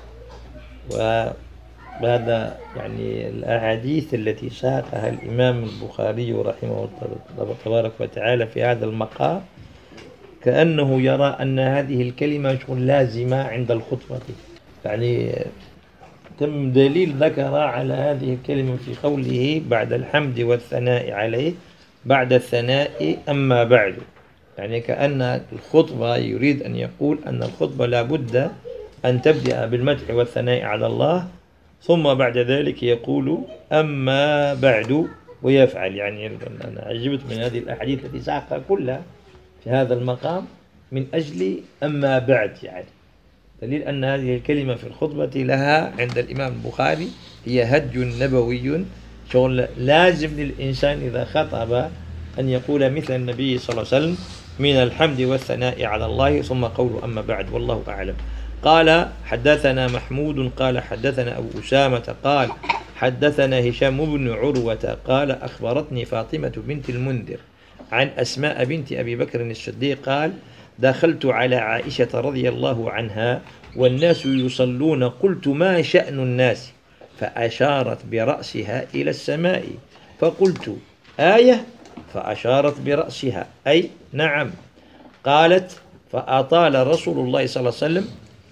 A: وهذا يعني الأحاديث التي ساقها الإمام البخاري رحمه الله تبارك وتعالى في هذا المقام كأنه يرى أن هذه الكلمة لازمة عند الخطبة. يعني تم دليل ذكر على هذه الكلمة في قوله بعد الحمد والثناء عليه، بعد الثناء أما بعد، يعني كأن الخطبة يريد أن يقول أن الخطبة لابد أن تبدأ بالمدح والثناء على الله، ثم بعد ذلك يقول أما بعد ويفعل. يعني أنا عجبت من هذه الأحاديث التي ساقها كلها في هذا المقام من أجل أما بعد، يعني دليل أن هذه الكلمة في الخطبة لها عند الإمام البخاري هي هدي نبوي، شغل لازم للإنسان إذا خطب أن يقول مثل النبي صلى الله عليه وسلم من الحمد والثناء على الله ثم قوله أما بعد. والله أعلم. قال حدثنا محمود قال حدثنا أبو أسامة قال حدثنا هشام بن عروة قال أخبرتني فاطمة بنت المنذر عن أسماء بنت أبي بكر الصديق قال دخلت على عائشة رضي الله عنها والناس يصلون، قلت ما شأن الناس؟ فأشارت برأسها إلى السماء، فقلت آية؟ فأشارت برأسها أي نعم. قالت فأطال رسول الله صلى الله عليه وسلم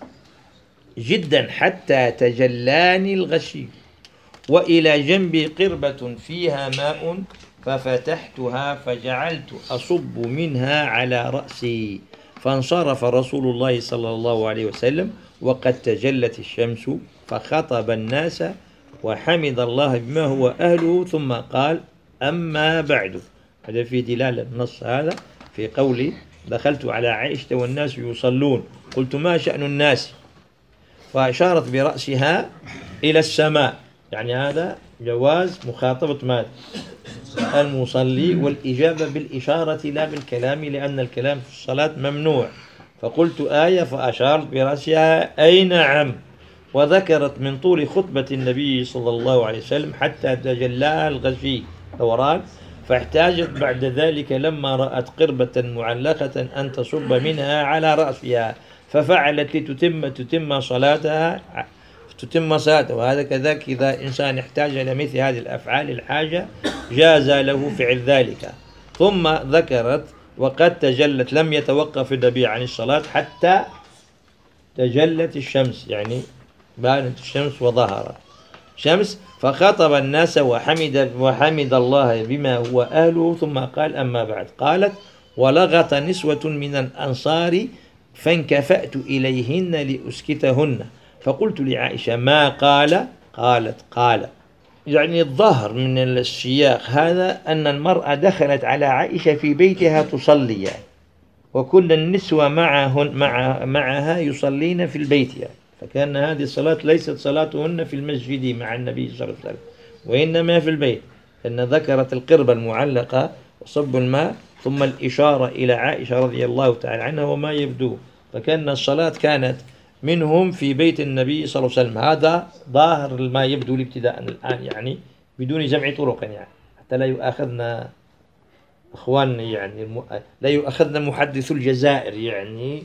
A: جدا حتى تجلاني الغشي، وإلى جنبي قربة فيها ماء ففتحتها فجعلت أصب منها على رأسي، فانصرف رسول الله صلى الله عليه وسلم وقد تجلت الشمس، فخطب الناس وحمد الله بما هو أهله، ثم قال أما بعد. هذا في دلالة النص هذا في قولي دخلت على عائشة والناس يصلون، قلت ما شأن الناس؟ فأشارت برأسها إلى السماء، يعني هذا جواز مخاطبة ما المصلي والإجابة بالإشارة لا بالكلام، لأن الكلام في الصلاة ممنوع. فقلت آية فأشارت برأسها أي نعم، وذكرت من طول خطبة النبي صلى الله عليه وسلم حتى تجلاها الغشي دوران، فاحتاجت بعد ذلك لما رأت قربة معلقة أن تصب منها على رأسها، ففعلت لتتم تتم صلاتها تتم صلاته. وهذا كذلك إذا إنسان احتاج إلى مثل هذه الأفعال الحاجة جاز له فعل ذلك. ثم ذكرت وقد تجلت، لم يتوقف النبي عن الصلاة حتى تجلت الشمس، يعني بانت الشمس وظهرت شمس، فخطب الناس وحمد وحمد الله بما هو أهله، ثم قال أما بعد. قالت ولغط نسوة من الأنصار فانكفأت إليهن لأسكتهن، فقلت لعائشة ما قال؟ قالت قال. يعني الظاهر من السياق هذا أن المرأة دخلت على عائشة في بيتها تصلي، يعني وكل النسوة معهن مع معها يصلين في البيت، يعني فكان هذه الصلاة ليست صلاتهن في المسجد مع النبي صلى الله عليه وسلم وإنما في البيت، أن ذكرت القربة المعلقة وصب الماء ثم الإشارة إلى عائشة رضي الله تعالى عنها وما يبدو، فكان الصلاة كانت منهم في بيت النبي صلى الله عليه وسلم. هذا ظاهر ما يبدو ابتداء الآن، يعني بدون جمع طرق، يعني حتى لا يؤاخذنا أخوان، يعني لا يؤاخذنا محدث الجزائر يعني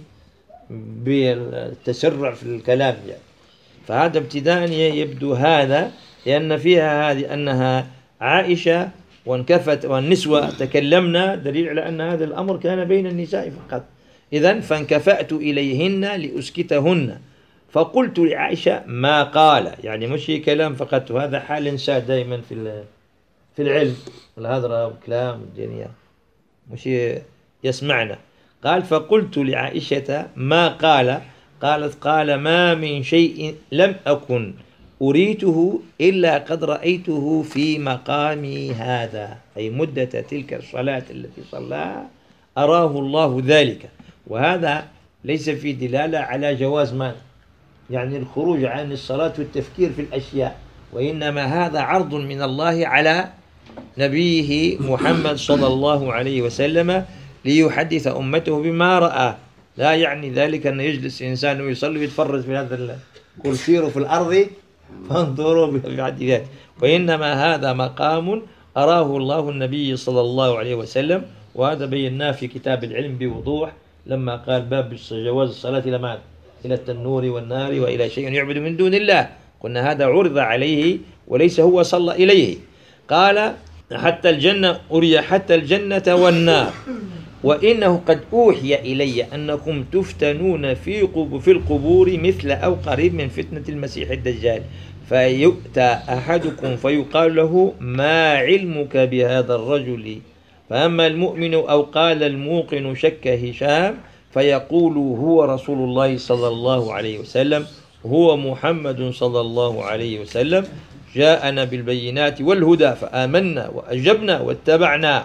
A: بالتسرع في الكلام، يعني فهذا ابتداء يبدو هذا، لأن فيها هذه أنها عائشة وانكفت والنسوة تكلمنا، دليل على أن هذا الأمر كان بين النساء فقط. إذن فانكفأت إليهن لأسكتهن، فقلت لعائشة ما قال، يعني مش كلام فقط، وهذا حال إنسان دائما في في العلم والهذرة والكلام والدنيا مش يسمعنا. قال فقلت لعائشة ما قال؟ قالت قال ما من شيء لم أكن أريته إلا قد رأيته في مقامي هذا، أي مدة تلك الصلاة التي صلاها أراه الله ذلك. وهذا ليس في دلالة على جواز ما يعني الخروج عن الصلاة والتفكير في الأشياء، وإنما هذا عرض من الله على نبيه محمد صلى الله عليه وسلم ليحدث أمته بما رأى. لا يعني ذلك أن يجلس إنسان ويصلي ويتفرج في هذا، قل سيروا في الأرض فانظروا بحديثات، وإنما هذا مقام أراه الله النبي صلى الله عليه وسلم، وهذا بيناه في كتاب العلم بوضوح لما قال باب جواز الصلاة إلى ماذا؟ إلى التنور والنار وإلى شيء يعبد من دون الله. قلنا هذا عرض عليه وليس هو صلى إليه. قال حتى الجنة أري حتى الجنة والنار، وإنه قد أوحي إلي أنكم تفتنون في قب في القبور مثل أو قريب من فتنة المسيح الدجال، فيؤتى أحدكم فيقال له ما علمك بهذا الرجل، فأما المؤمن أو قال الموقن شك هشام فيقول هو رسول الله صلى الله عليه وسلم، هو محمد صلى الله عليه وسلم، جاءنا بالبينات والهدى فآمنا وأجبنا واتبعنا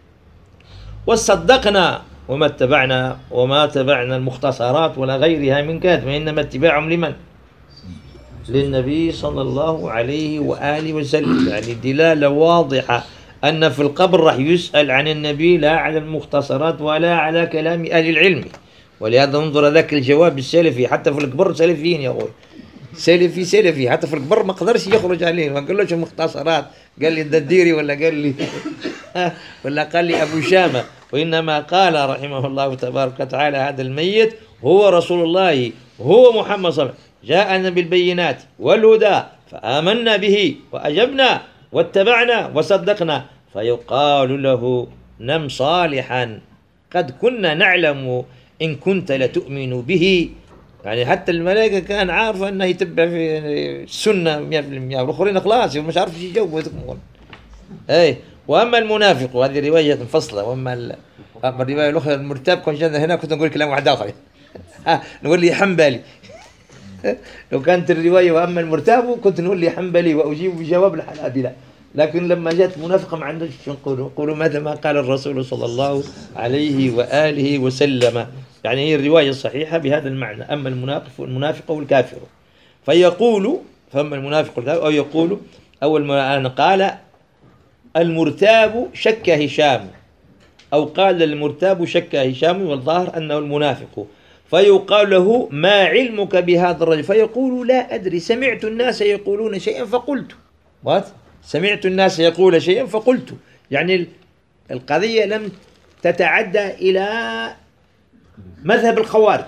A: وصدقنا وما اتبعنا وما تبعنا المختصرات ولا غيرها من كاتب، إنما اتباعهم لمن؟ للنبي صلى الله عليه وآله وسلم. يعني دلالة واضحة أن في القبر راح يسأل عن النبي لا على المختصرات ولا على كلام أهل العلم. ولهذا انظر ذاك الجواب السلفي، حتى في القبر سلفيين يا أخوي، سلفي سلفي حتى في القبر ما قدرش يخرج عليه، ما قال له المختصرات، قال لي الدديري ولا قال لي ولا قال لي أبو شامة، وإنما قال رحمه الله تبارك وتعالى هذا الميت هو رسول الله، هو محمد صلى الله عليه وسلم، جاءنا بالبينات والهدى فآمنا به وأجبنا واتبعنا وصدقنا، فيقال له نم صالحا قد كنا نعلم إن كنت لتؤمن به. يعني حتى الملائكة كان عارفة أنه يتبع في السنة مئة بالمئة، والآخرين خلاص مش عارف شو يجاوبوا. أي وأما المنافق، وهذه رواية منفصلة، وأما الرواية الأخرى المرتاب كنت هنا كنت نقول كلام واحد آخر نقول لي حنبلي لو كانت الرواية وأما المرتاب كنت نقول لي حنبلي وأجيب بجواب الحنابلة، لكن لما جاءت منافقة ما عندناش شو نقولوا، نقولوا ماذا ما قال الرسول صلى الله عليه وآله وسلم. يعني هي الرواية الصحيحة بهذا المعنى، أما المنافق المنافق والكافر فيقول، فأما المنافق والكافر أو يقول أول ما أنا قال المرتاب شك هشام، أو قال المرتاب شك هشام، والظاهر أنه المنافق، فيقال له ما علمك بهذا الرجل، فيقول لا أدري، سمعت الناس يقولون شيئا فقلت. وات سمعت الناس يقول شيئا فقلت، يعني القضية لم تتعدى إلى مذهب الخوارج.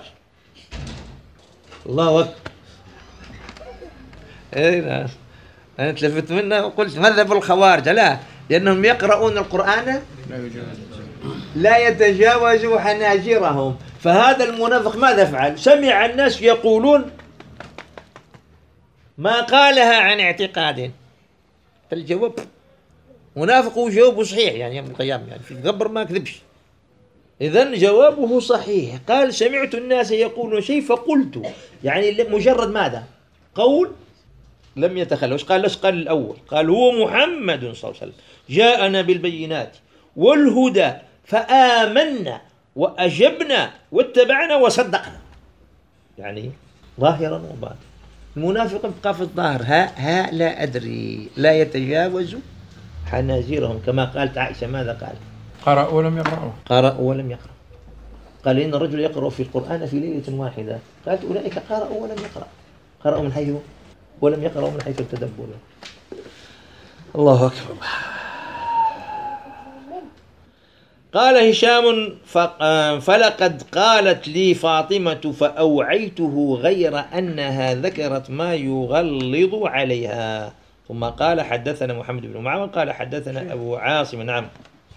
A: الله أكبر. إيه أنا تلفت منها وقلت مذهب الخوارج، لا، لأنهم يقرؤون القرآن لا يتجاوز حناجرهم. فهذا المنافق ماذا فعل؟ سمع الناس يقولون ما قالها عن اعتقاد، الجواب منافق وجوابه صحيح، يعني يوم القيامة يعني في القبر ما كذبش، إذن جوابه صحيح. قال سمعت الناس يقولون شيء فقلت، يعني مجرد ماذا؟ قول لم يتخلوش. قال ليش؟ قال الأول، قال هو محمد صلى الله عليه وسلم جاءنا بالبينات والهدى فآمنا وأجبنا واتبعنا وصدقنا، يعني ظاهرا وباطنا. المنافق يبقى في الظاهر ها ها لا أدري، لا يتجاوز حناجرهم، كما قالت عائشة ماذا قال؟
G: قرأ ولم يقرأ.
A: قرأ ولم يقرأ. قال إن الرجل يقرأ في القرآن في ليلة واحدة، قالت أولئك قرأوا ولم يقرأ، قرأوا من حيث ولم يقرأوا من حيث التدبر. الله أكبر. قال هشام فلقد قالت لي فاطمة فأوعيته غير أنها ذكرت ما يغلظ عليها. ثم قال حدثنا محمد بن معمر قال حدثنا أبو عاصم. نعم.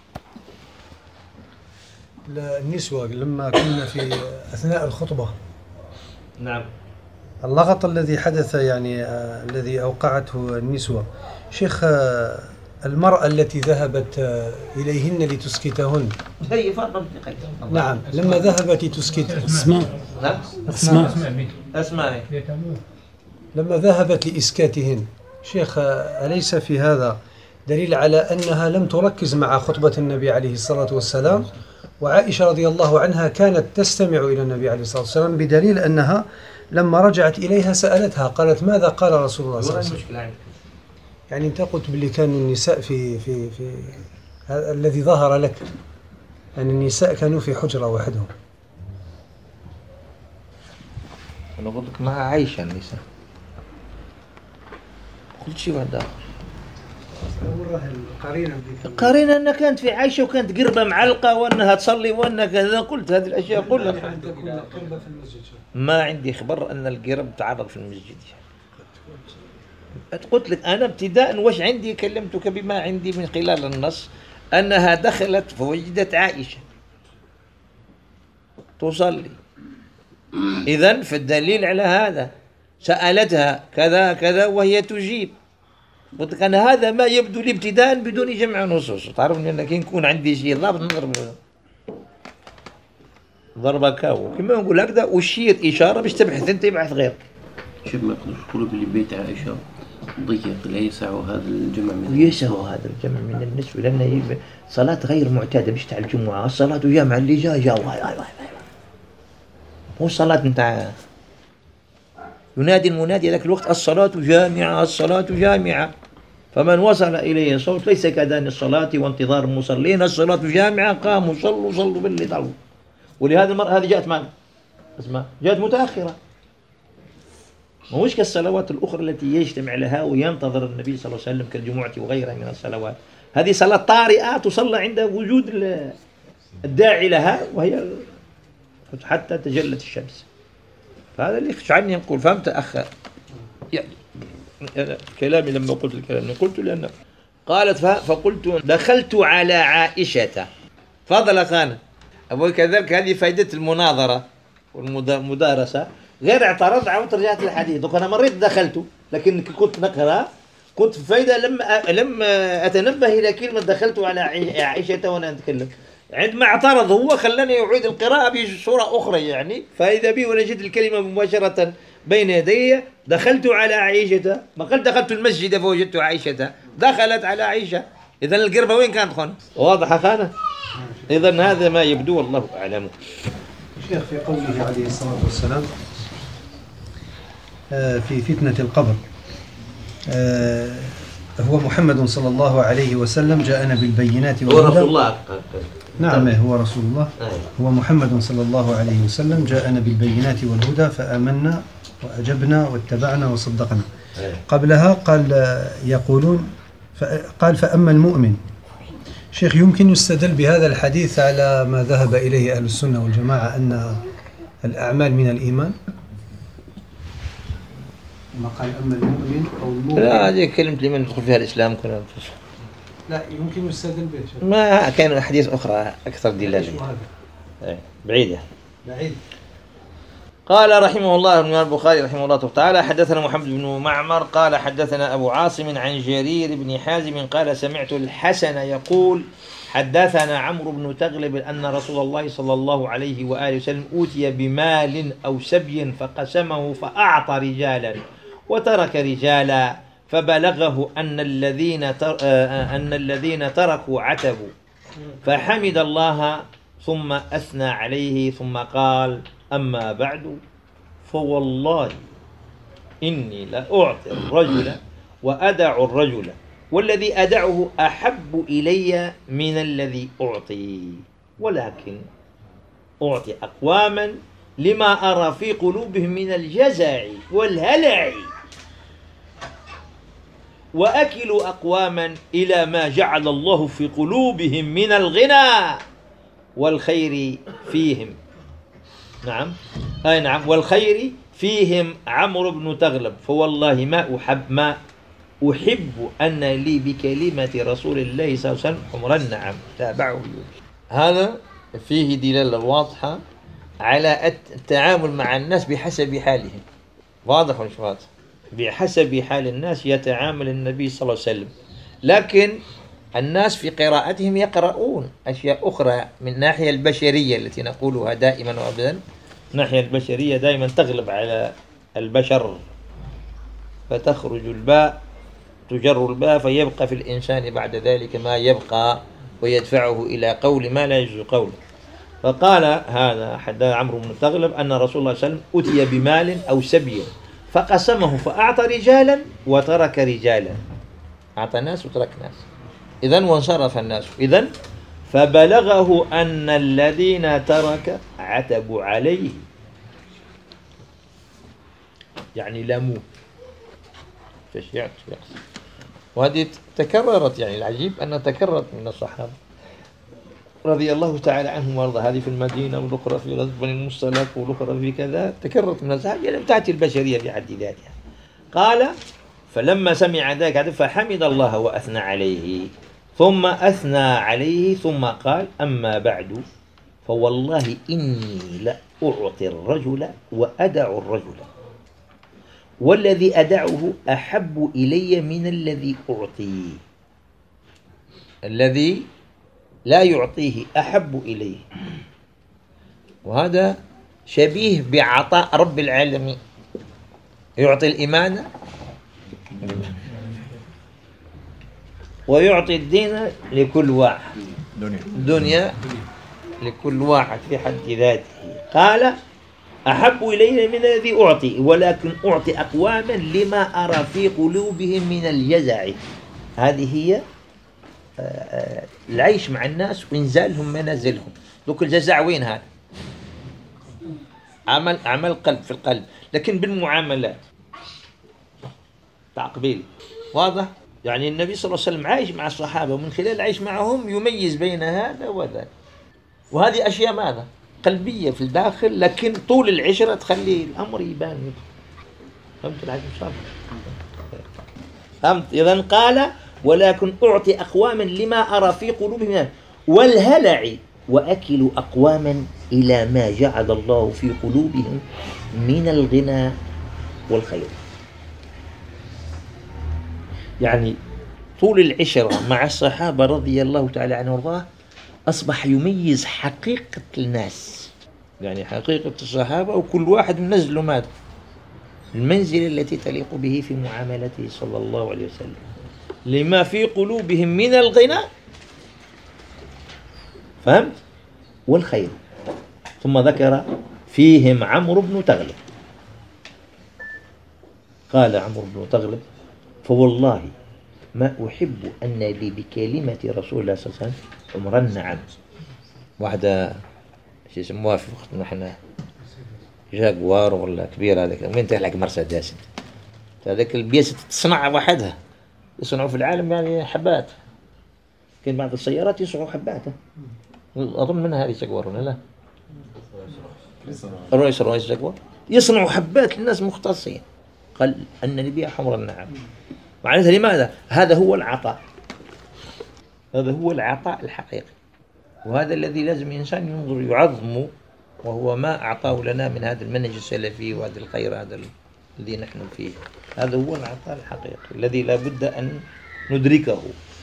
D: النسوة لما كنا في أثناء الخطبة،
A: نعم،
D: اللغط الذي حدث يعني آه الذي أوقعته النسوة، شيخ آه المرأة التي ذهبت آه إليهن لتسكتهن،
A: هي فاطمة.
D: نعم، لما ذهبت لتسكت
G: اسماء
A: نعم
G: اسماء
A: أسماء
D: لما ذهبت لإسكاتهن، شيخ آه أليس في هذا دليل على أنها لم تركز مع خطبة النبي عليه الصلاة والسلام؟ وعائشة رضي الله عنها كانت تستمع إلى النبي عليه الصلاة والسلام، بدليل أنها لما رجعت إليها سألتها قالت ماذا قال رسول الله صلى الله عليه وسلم؟ يعني أنت قلت باللي كانوا النساء في في في هذا الذي ظهر لك، يعني النساء كانوا في حجرة وحدهم.
A: أنا قلت لك مع عائشة النساء، قلت شيء بعد آخر. القرينة أنها كانت في عائشة وكانت قربة معلقة وأنها تصلي وأنها كذا، قلت هذه الأشياء كلها. ما عندي خبر أن القرب تعرض في المسجد. قلت لك أنا ابتداء وش عندي، كلمتك بما عندي من خلال النص أنها دخلت فوجدت عائشة تصلي. إذن فالدليل على هذا، سألتها كذا كذا وهي تجيب. قلت لك أنا هذا ما يبدو لي ابتداء بدون جمع نصوص. تعرفني أنك يكون عندي شيء ضرب نضرب ضربة كاو كما نقول هكذا، وشير إشارة باش تبحث أنت يبحث غيرك.
C: شوف ما يقدرش يقولوا باللي بيت عائشة ضيق، لا يسع هذا الجمع من
A: ويسع هذا الجمع من النسوة، لأن صلاة غير معتادة باش تاع الجمعة، الصلاة جامعة اللي جا جا مو صلاة نتاع ينادي المنادي ذاك الوقت الصلاة جامعة الصلاة جامعة، فمن وصل إليه صوت ليس كأذان الصلاة وانتظار المصلين، الصلاة جامعة قاموا صلوا صلوا باللي طلوا. ولهذا المرأة هذه جاءت معنا اسمها جاءت متأخرة، مش كالصلوات الأخرى التي يجتمع لها وينتظر النبي صلى الله عليه وسلم كالجمعة وغيرها من الصلوات. هذه صلاة طارئة تصلى عند وجود الداعي لها وهي حتى تجلت الشمس. فهذا اللي عني نقول. فهمت أخ يعني كلامي لما قلت الكلام قلت لأنه قالت فقلت دخلت على عائشة فضل خانة أبوي كذلك. هذه فائدة المناظرة والمدارسة، غير اعترض عاودت رجعت للحديث. أنا مريت دخلت لكن كنت نقرأ كنت في فائدة لما لما أتنبه إلى كلمة دخلت على عائشة وأنا أتكلم. عندما اعترض هو خلاني أعيد القراءة بصورة أخرى يعني، فإذا بي ونجد الكلمة مباشرة بين يدي. دخلت على عائشة، ما قلت دخلت المسجد فوجدت عائشة، دخلت على عائشة. إذن القربة وين كانت خان؟ واضح خانة؟ إذن هذا ما يبدو والله أعلم.
D: الشيخ في قوله عليه الصلاة والسلام في فتنة القبر، هو محمد صلى الله عليه وسلم جاءنا بالبينات
A: هو رسول الله.
D: نعم هو رسول الله. هو محمد صلى الله عليه وسلم جاءنا بالبينات والهدى فآمنا وأجبنا واتبعنا وصدقنا. قبلها قال يقولون قال فأما المؤمن. شيخ يمكن يستدل بهذا الحديث على ما ذهب إليه أهل السنة والجماعة أن الأعمال من الإيمان؟ ما قال أما المؤمن أو المؤمن.
A: لا هذه كلمة لمن يدخل فيها الإسلام كنا.
D: لا يمكن يستدل به.
A: ما كان أحاديث أخرى أكثر دلالة بعيدة.
D: بعيد.
A: قال رحمه الله ابن البخاري رحمه الله تعالى حدثنا محمد بن معمر قال حدثنا أبو عاصم عن جرير بن حازم قال سمعت الحسن يقول حدثنا عمرو بن تغلب أن رسول الله صلى الله عليه وآله وسلم أوتي بمال أو سبي فقسمه فأعطى رجالا وترك رجالا فبلغه أن الذين أن الذين تركوا عتبوا فحمد الله ثم أثنى عليه ثم قال أما بعد فوالله إني لأعطي الرجل وأدع الرجل والذي أدعه أحب إلي من الذي أعطي ولكن أعطي أقواما لما أرى في قلوبهم من الجزع والهلع وأكل أقواما إلى ما جعل الله في قلوبهم من الغنى والخير فيهم. نعم أي نعم والخير فيهم عمرو بن تغلب فوالله ما أحب ما أحب أن لي بكلمة رسول الله صلى الله عليه وسلم حمر النعم. تابعه. هذا فيه دلالة واضحة على التعامل مع الناس بحسب حالهم. واضح ولا واضح؟ بحسب حال الناس يتعامل النبي صلى الله عليه وسلم. لكن الناس في قراءتهم يقرؤون أشياء أخرى من الناحية البشرية التي نقولها دائما وأبدا. الناحية البشرية دائما تغلب على البشر فتخرج الباء تجر الباء فيبقى في الإنسان بعد ذلك ما يبقى ويدفعه إلى قول ما لا يجوز قوله. فقال هذا حدث عمرو بن تغلب أن رسول الله صلى الله عليه وسلم أتي بمال أو سبي فقسمه فأعطى رجالا وترك رجالا. أعطى ناس وترك ناس. إذن وانصرف الناس. إذن فبلغه أن الذين ترك عتبوا عليه، يعني لاموه تشيعت يقصد. وهذه تكررت، يعني العجيب أنها تكررت من الصحابة رضي الله تعالى عنهم وارضى. هذه في المدينة والأخرى في غزوة بني المصطلق والأخرى في كذا، تكررت من الصحابة، لم تأتي البشرية بحد ذاتها. قال فلما سمع ذلك فحمد الله وأثنى عليه، ثم أثنى عليه ثم قال أما بعد فوالله إني لأعطي الرجل وأدع الرجل، والذي أدعه أحب إلي من الذي أعطيه. الذي لا يعطيه أحب إليه، وهذا شبيه بعطاء رب العالمين، يعطي الإيمان ويعطي الدين لكل واحد، دنيا لكل واحد في حد ذاته. قال أحب إلي من الذي أعطي، ولكن أعطي أقواما لما أرى في قلوبهم من الجزع. هذه هي العيش مع الناس وإنزالهم منازلهم. ذوك الجزع وين هذا؟ عمل عمل قلب في القلب، لكن بالمعاملات تعقبيل واضح. يعني النبي صلى الله عليه وسلم عايش مع الصحابة، ومن خلال العيش معهم يميز بين هذا وذاك. وهذه أشياء ماذا؟ قلبية في الداخل، لكن طول العشرة تخلي الأمر يبان. فهمت العجب صار؟ فهمت؟ إذن قال ولكن أعطي أقواما لما أرى في قلوبهم والهلع، وأكل أقواما إلى ما جعل الله في قلوبهم من الغنى والخير. يعني طول العشرة مع الصحابة رضي الله تعالى عنهم وارضاه أصبح يميز حقيقة الناس، يعني حقيقة الصحابة، وكل واحد منزل ماذا؟ المنزلة التي تليق به في معاملته صلى الله عليه وسلم، لما في قلوبهم من الغنى، فهمت؟ والخير. ثم ذكر فيهم عمرو بن تغلب. قال عمرو بن تغلب فوالله ما أحب أن لي بكلمة رسول الله صلى الله عليه وسلم عمر النعم. واحدة شو يسموها في وقتنا احنا جاكوار ولا كبير، هذاك وين تلحق مرسيدس، هذاك البيس تصنع وحدها، يصنعوا في العالم يعني حبات. كان بعض السيارات يصنعوا حبات، أظن منها هذه جاكوار ولا لا؟ الرئيس الرئيس جاكوار يصنعوا حبات للناس مختصين. قال أن نبيع حمر النعم. معناتها لماذا؟ هذا هو العطاء، هذا هو العطاء الحقيقي، وهذا الذي لازم الإنسان ينظر يعظم، وهو ما أعطاه لنا من هذا المنهج السلفي وهذا الخير هذا الذي نحن فيه. هذا هو العطاء الحقيقي الذي لا بد أن ندركه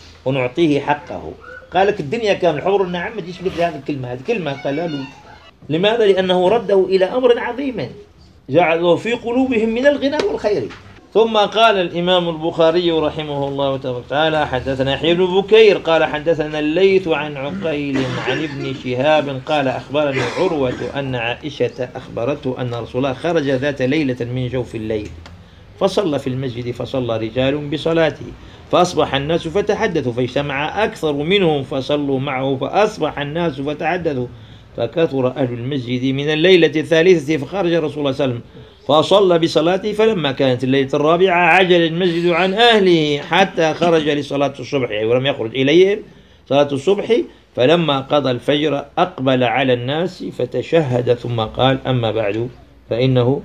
A: ونعطيه حقه. قالك الدنيا كامل حمر النعم، ما تجيش مثل هذه الكلمة، هذه كلمة قالوا له. لماذا؟ لأنه رده إلى أمر عظيم جعله في قلوبهم من الغنى والخير. ثم قال الإمام البخاري رحمه الله تعالى حدثنا يحيى بن بكير قال حدثنا الليث عن عقيل عن ابن شهاب قال أخبرني عروة أن عائشة أخبرته أن رسول الله خرج ذات ليلة من جوف الليل فصلى في المسجد، فصلى رجال بصلاته، فأصبح الناس فتحدثوا، فاجتمع أكثر منهم فصلوا معه، فأصبح الناس فتحدثوا، فكثر أهل المسجد من الليلة الثالثة، فخرج رسول الله صلى الله عليه وسلم فصلى بصلاته، فلما كانت الليلة الرابعة عجل المسجد عن أهله حتى خرج لصلاة الصبح، يعني ولم يخرج إليهم صلاة الصبح. فلما قضى الفجر أقبل على الناس فتشهد ثم قال أما بعد فإنه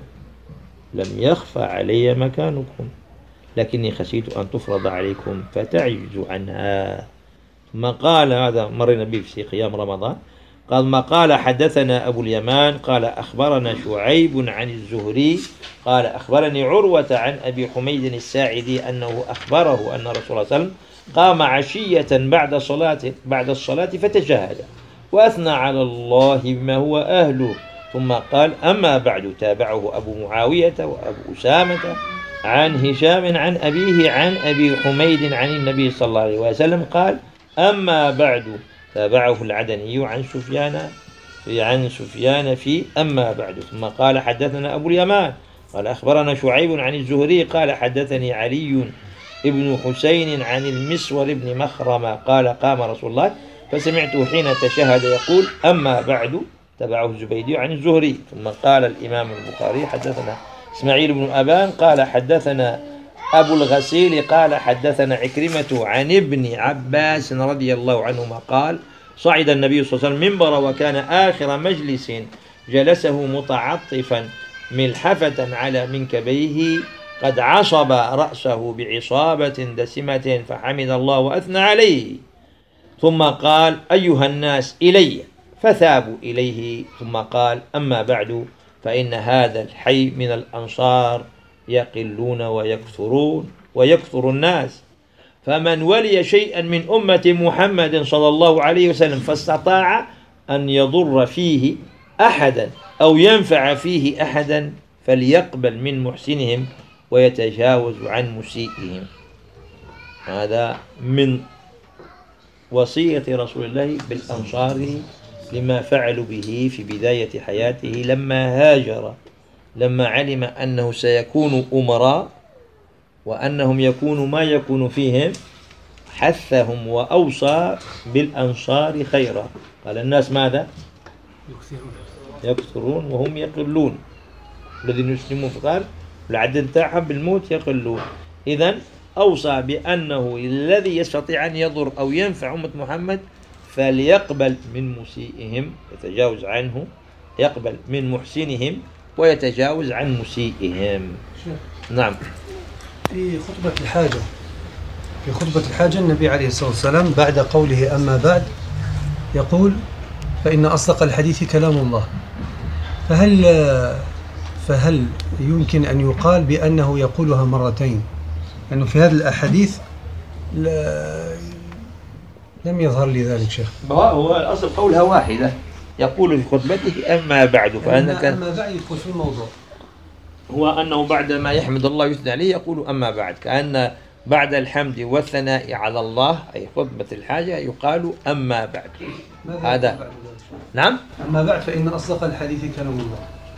A: لم يخفى علي مكانكم، لكني خشيت أن تفرض عليكم فتعجزوا عنها. ثم قال، هذا مرنا به في قيام رمضان، قال ما قال حدثنا أبو اليمان قال أخبرنا شعيب عن الزهري قال أخبرني عروة عن أبي حميد الساعدي أنه أخبره أن رسول الله صلى الله عليه وسلم قام عشية بعد صلاة بعد الصلاة فتشهد وأثنى على الله بما هو أهله، ثم قال أما بعد. تابعه أبو معاوية وأبو أسامة عن هشام عن أبيه عن أبي حميد عن النبي صلى الله عليه وسلم قال أما بعد. تابعه العدني عن سفيان في عن سفيان في أما بعد. ثم قال حدثنا أبو اليمان قال أخبرنا شعيب عن الزهري قال حدثني علي ابن حسين عن المسور بن مخرمة قال قام رسول الله فسمعته حين تشهد يقول أما بعد، تبعه الزبيدي عن الزهري. ثم قال الإمام البخاري حدثنا إسماعيل بن أبان قال حدثنا أبو الغسيل قال حدثنا عكرمة عن ابن عباس رضي الله عنهما قال صعد النبي صلى الله عليه وسلم منبر وكان آخر مجلس جلسه متعطفا ملحفة على منكبيه قد عصب رأسه بعصابة دسمة فحمد الله وأثنى عليه، ثم قال أيها الناس إلي، فثابوا إليه، ثم قال أما بعد فإن هذا الحي من الأنصار يقلون ويكثرون ويكثر الناس، فمن ولي شيئا من أمة محمد صلى الله عليه وسلم فاستطاع أن يضر فيه أحدا أو ينفع فيه أحدا فليقبل من محسنهم ويتجاوز عن مسيئهم. هذا من وصية رسول الله بالأنصار لما فعلوا به في بداية حياته لما هاجر، لما علم أنه سيكون أمراء وأنهم يكون ما يكون فيهم، حثهم وأوصى بالأنصار خيرا. قال الناس ماذا؟ يكثرون وهم يقلون، الذين يسلمون في الأرض العدد تاعهم بالموت يقلون. إذن أوصى بأنه الذي يستطيع أن يضر أو ينفع أمة محمد فليقبل من مسيئهم يتجاوز عنه، يقبل من محسنهم ويتجاوز عن مسيئهم. نعم.
D: في خطبة الحاجة في خطبة الحاجة النبي عليه الصلاة والسلام بعد قوله أما بعد يقول فإن أصدق الحديث كلام الله، فهل فهل يمكن أن يقال بأنه يقولها مرتين؟ لأنه في هذه الأحاديث لم يظهر لي ذلك شيخ.
A: هو الأصل قولها واحدة، يقول في خطبته أما بعد، فأنا كان
D: أما بعد يدخل في الموضوع،
A: هو أنه بعد ما يحمد الله يثنى عليه يقول أما بعد، كأن بعد الحمد والثناء على الله أي خطبة الحاجة يقال أما بعد. هذا نعم.
D: أما بعد فإن أصدق الحديث كلام الله،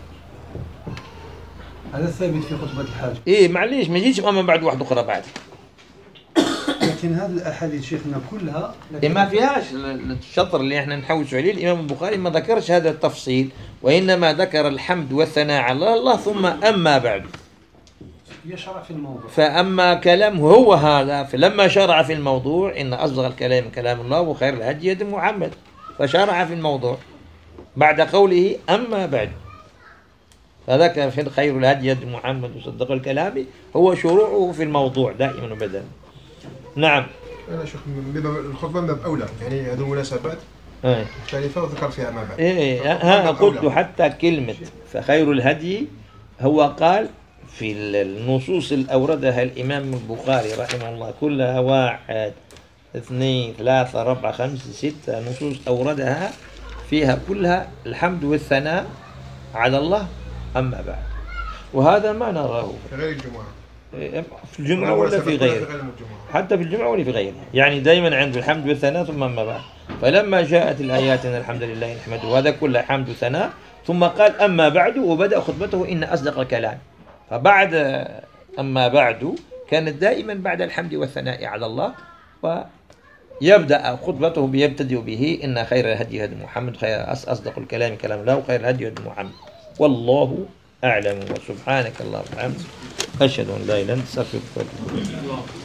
D: هذا الثابت في خطبة الحاجة.
A: إيه معليش ما يجيش أما بعد واحد أخرى بعد،
D: لكن هذه الأحاديث شيخنا كلها
A: إيه ما فيهاش الشطر اللي احنا نحوش عليه. الإمام البخاري ما ذكرش هذا التفصيل، وإنما ذكر الحمد والثناء على الله ثم أما بعد
D: يشرع في الموضوع.
A: فأما كلامه هو هذا، فلما شرع في الموضوع إن أصدق الكلام كلام الله وخير الهدي هدي محمد، فشرع في الموضوع بعد قوله أما بعد، فذكر في خير الهدي هدي محمد وصدق الكلام هو شروعه في الموضوع دائما وبدلا. نعم.
E: أنا شوف الخطبة من باب أولى، يعني هذه المناسبات
A: ايه
E: شريفة وذكر فيها ما بعد.
A: ايه ها قلت حتى كلمة فخير الهدي هو قال في النصوص اللي أوردها الإمام البخاري رحمه الله كلها واحد اثنين ثلاثة أربعة خمسة ستة نصوص أوردها فيها كلها الحمد والثناء على الله أما بعد، وهذا ما نراه
E: في غير الجمعة،
A: في الجمعة ولا في غيره، حتى في الجمعة ولا في غيره، يعني دائما عنده الحمد والثناء ثم أما بعد. فلما جاءت الآيات إن الحمد لله نحمده وهذا كله حمد وثناء، ثم قال أما بعد وبدأ خطبته إن أصدق الكلام، فبعد أما بعد كانت دائما بعد الحمد والثناء على الله، ويبدأ خطبته بيبتدئ به إن خير الهدي هدي محمد، خير أصدق الكلام كلام الله وخير الهدي هدي محمد، والله أعلم. وسبحانك اللهم وبحمدك أشهد أن لا إله إلا أنت أستغفرك وأتوب إليك.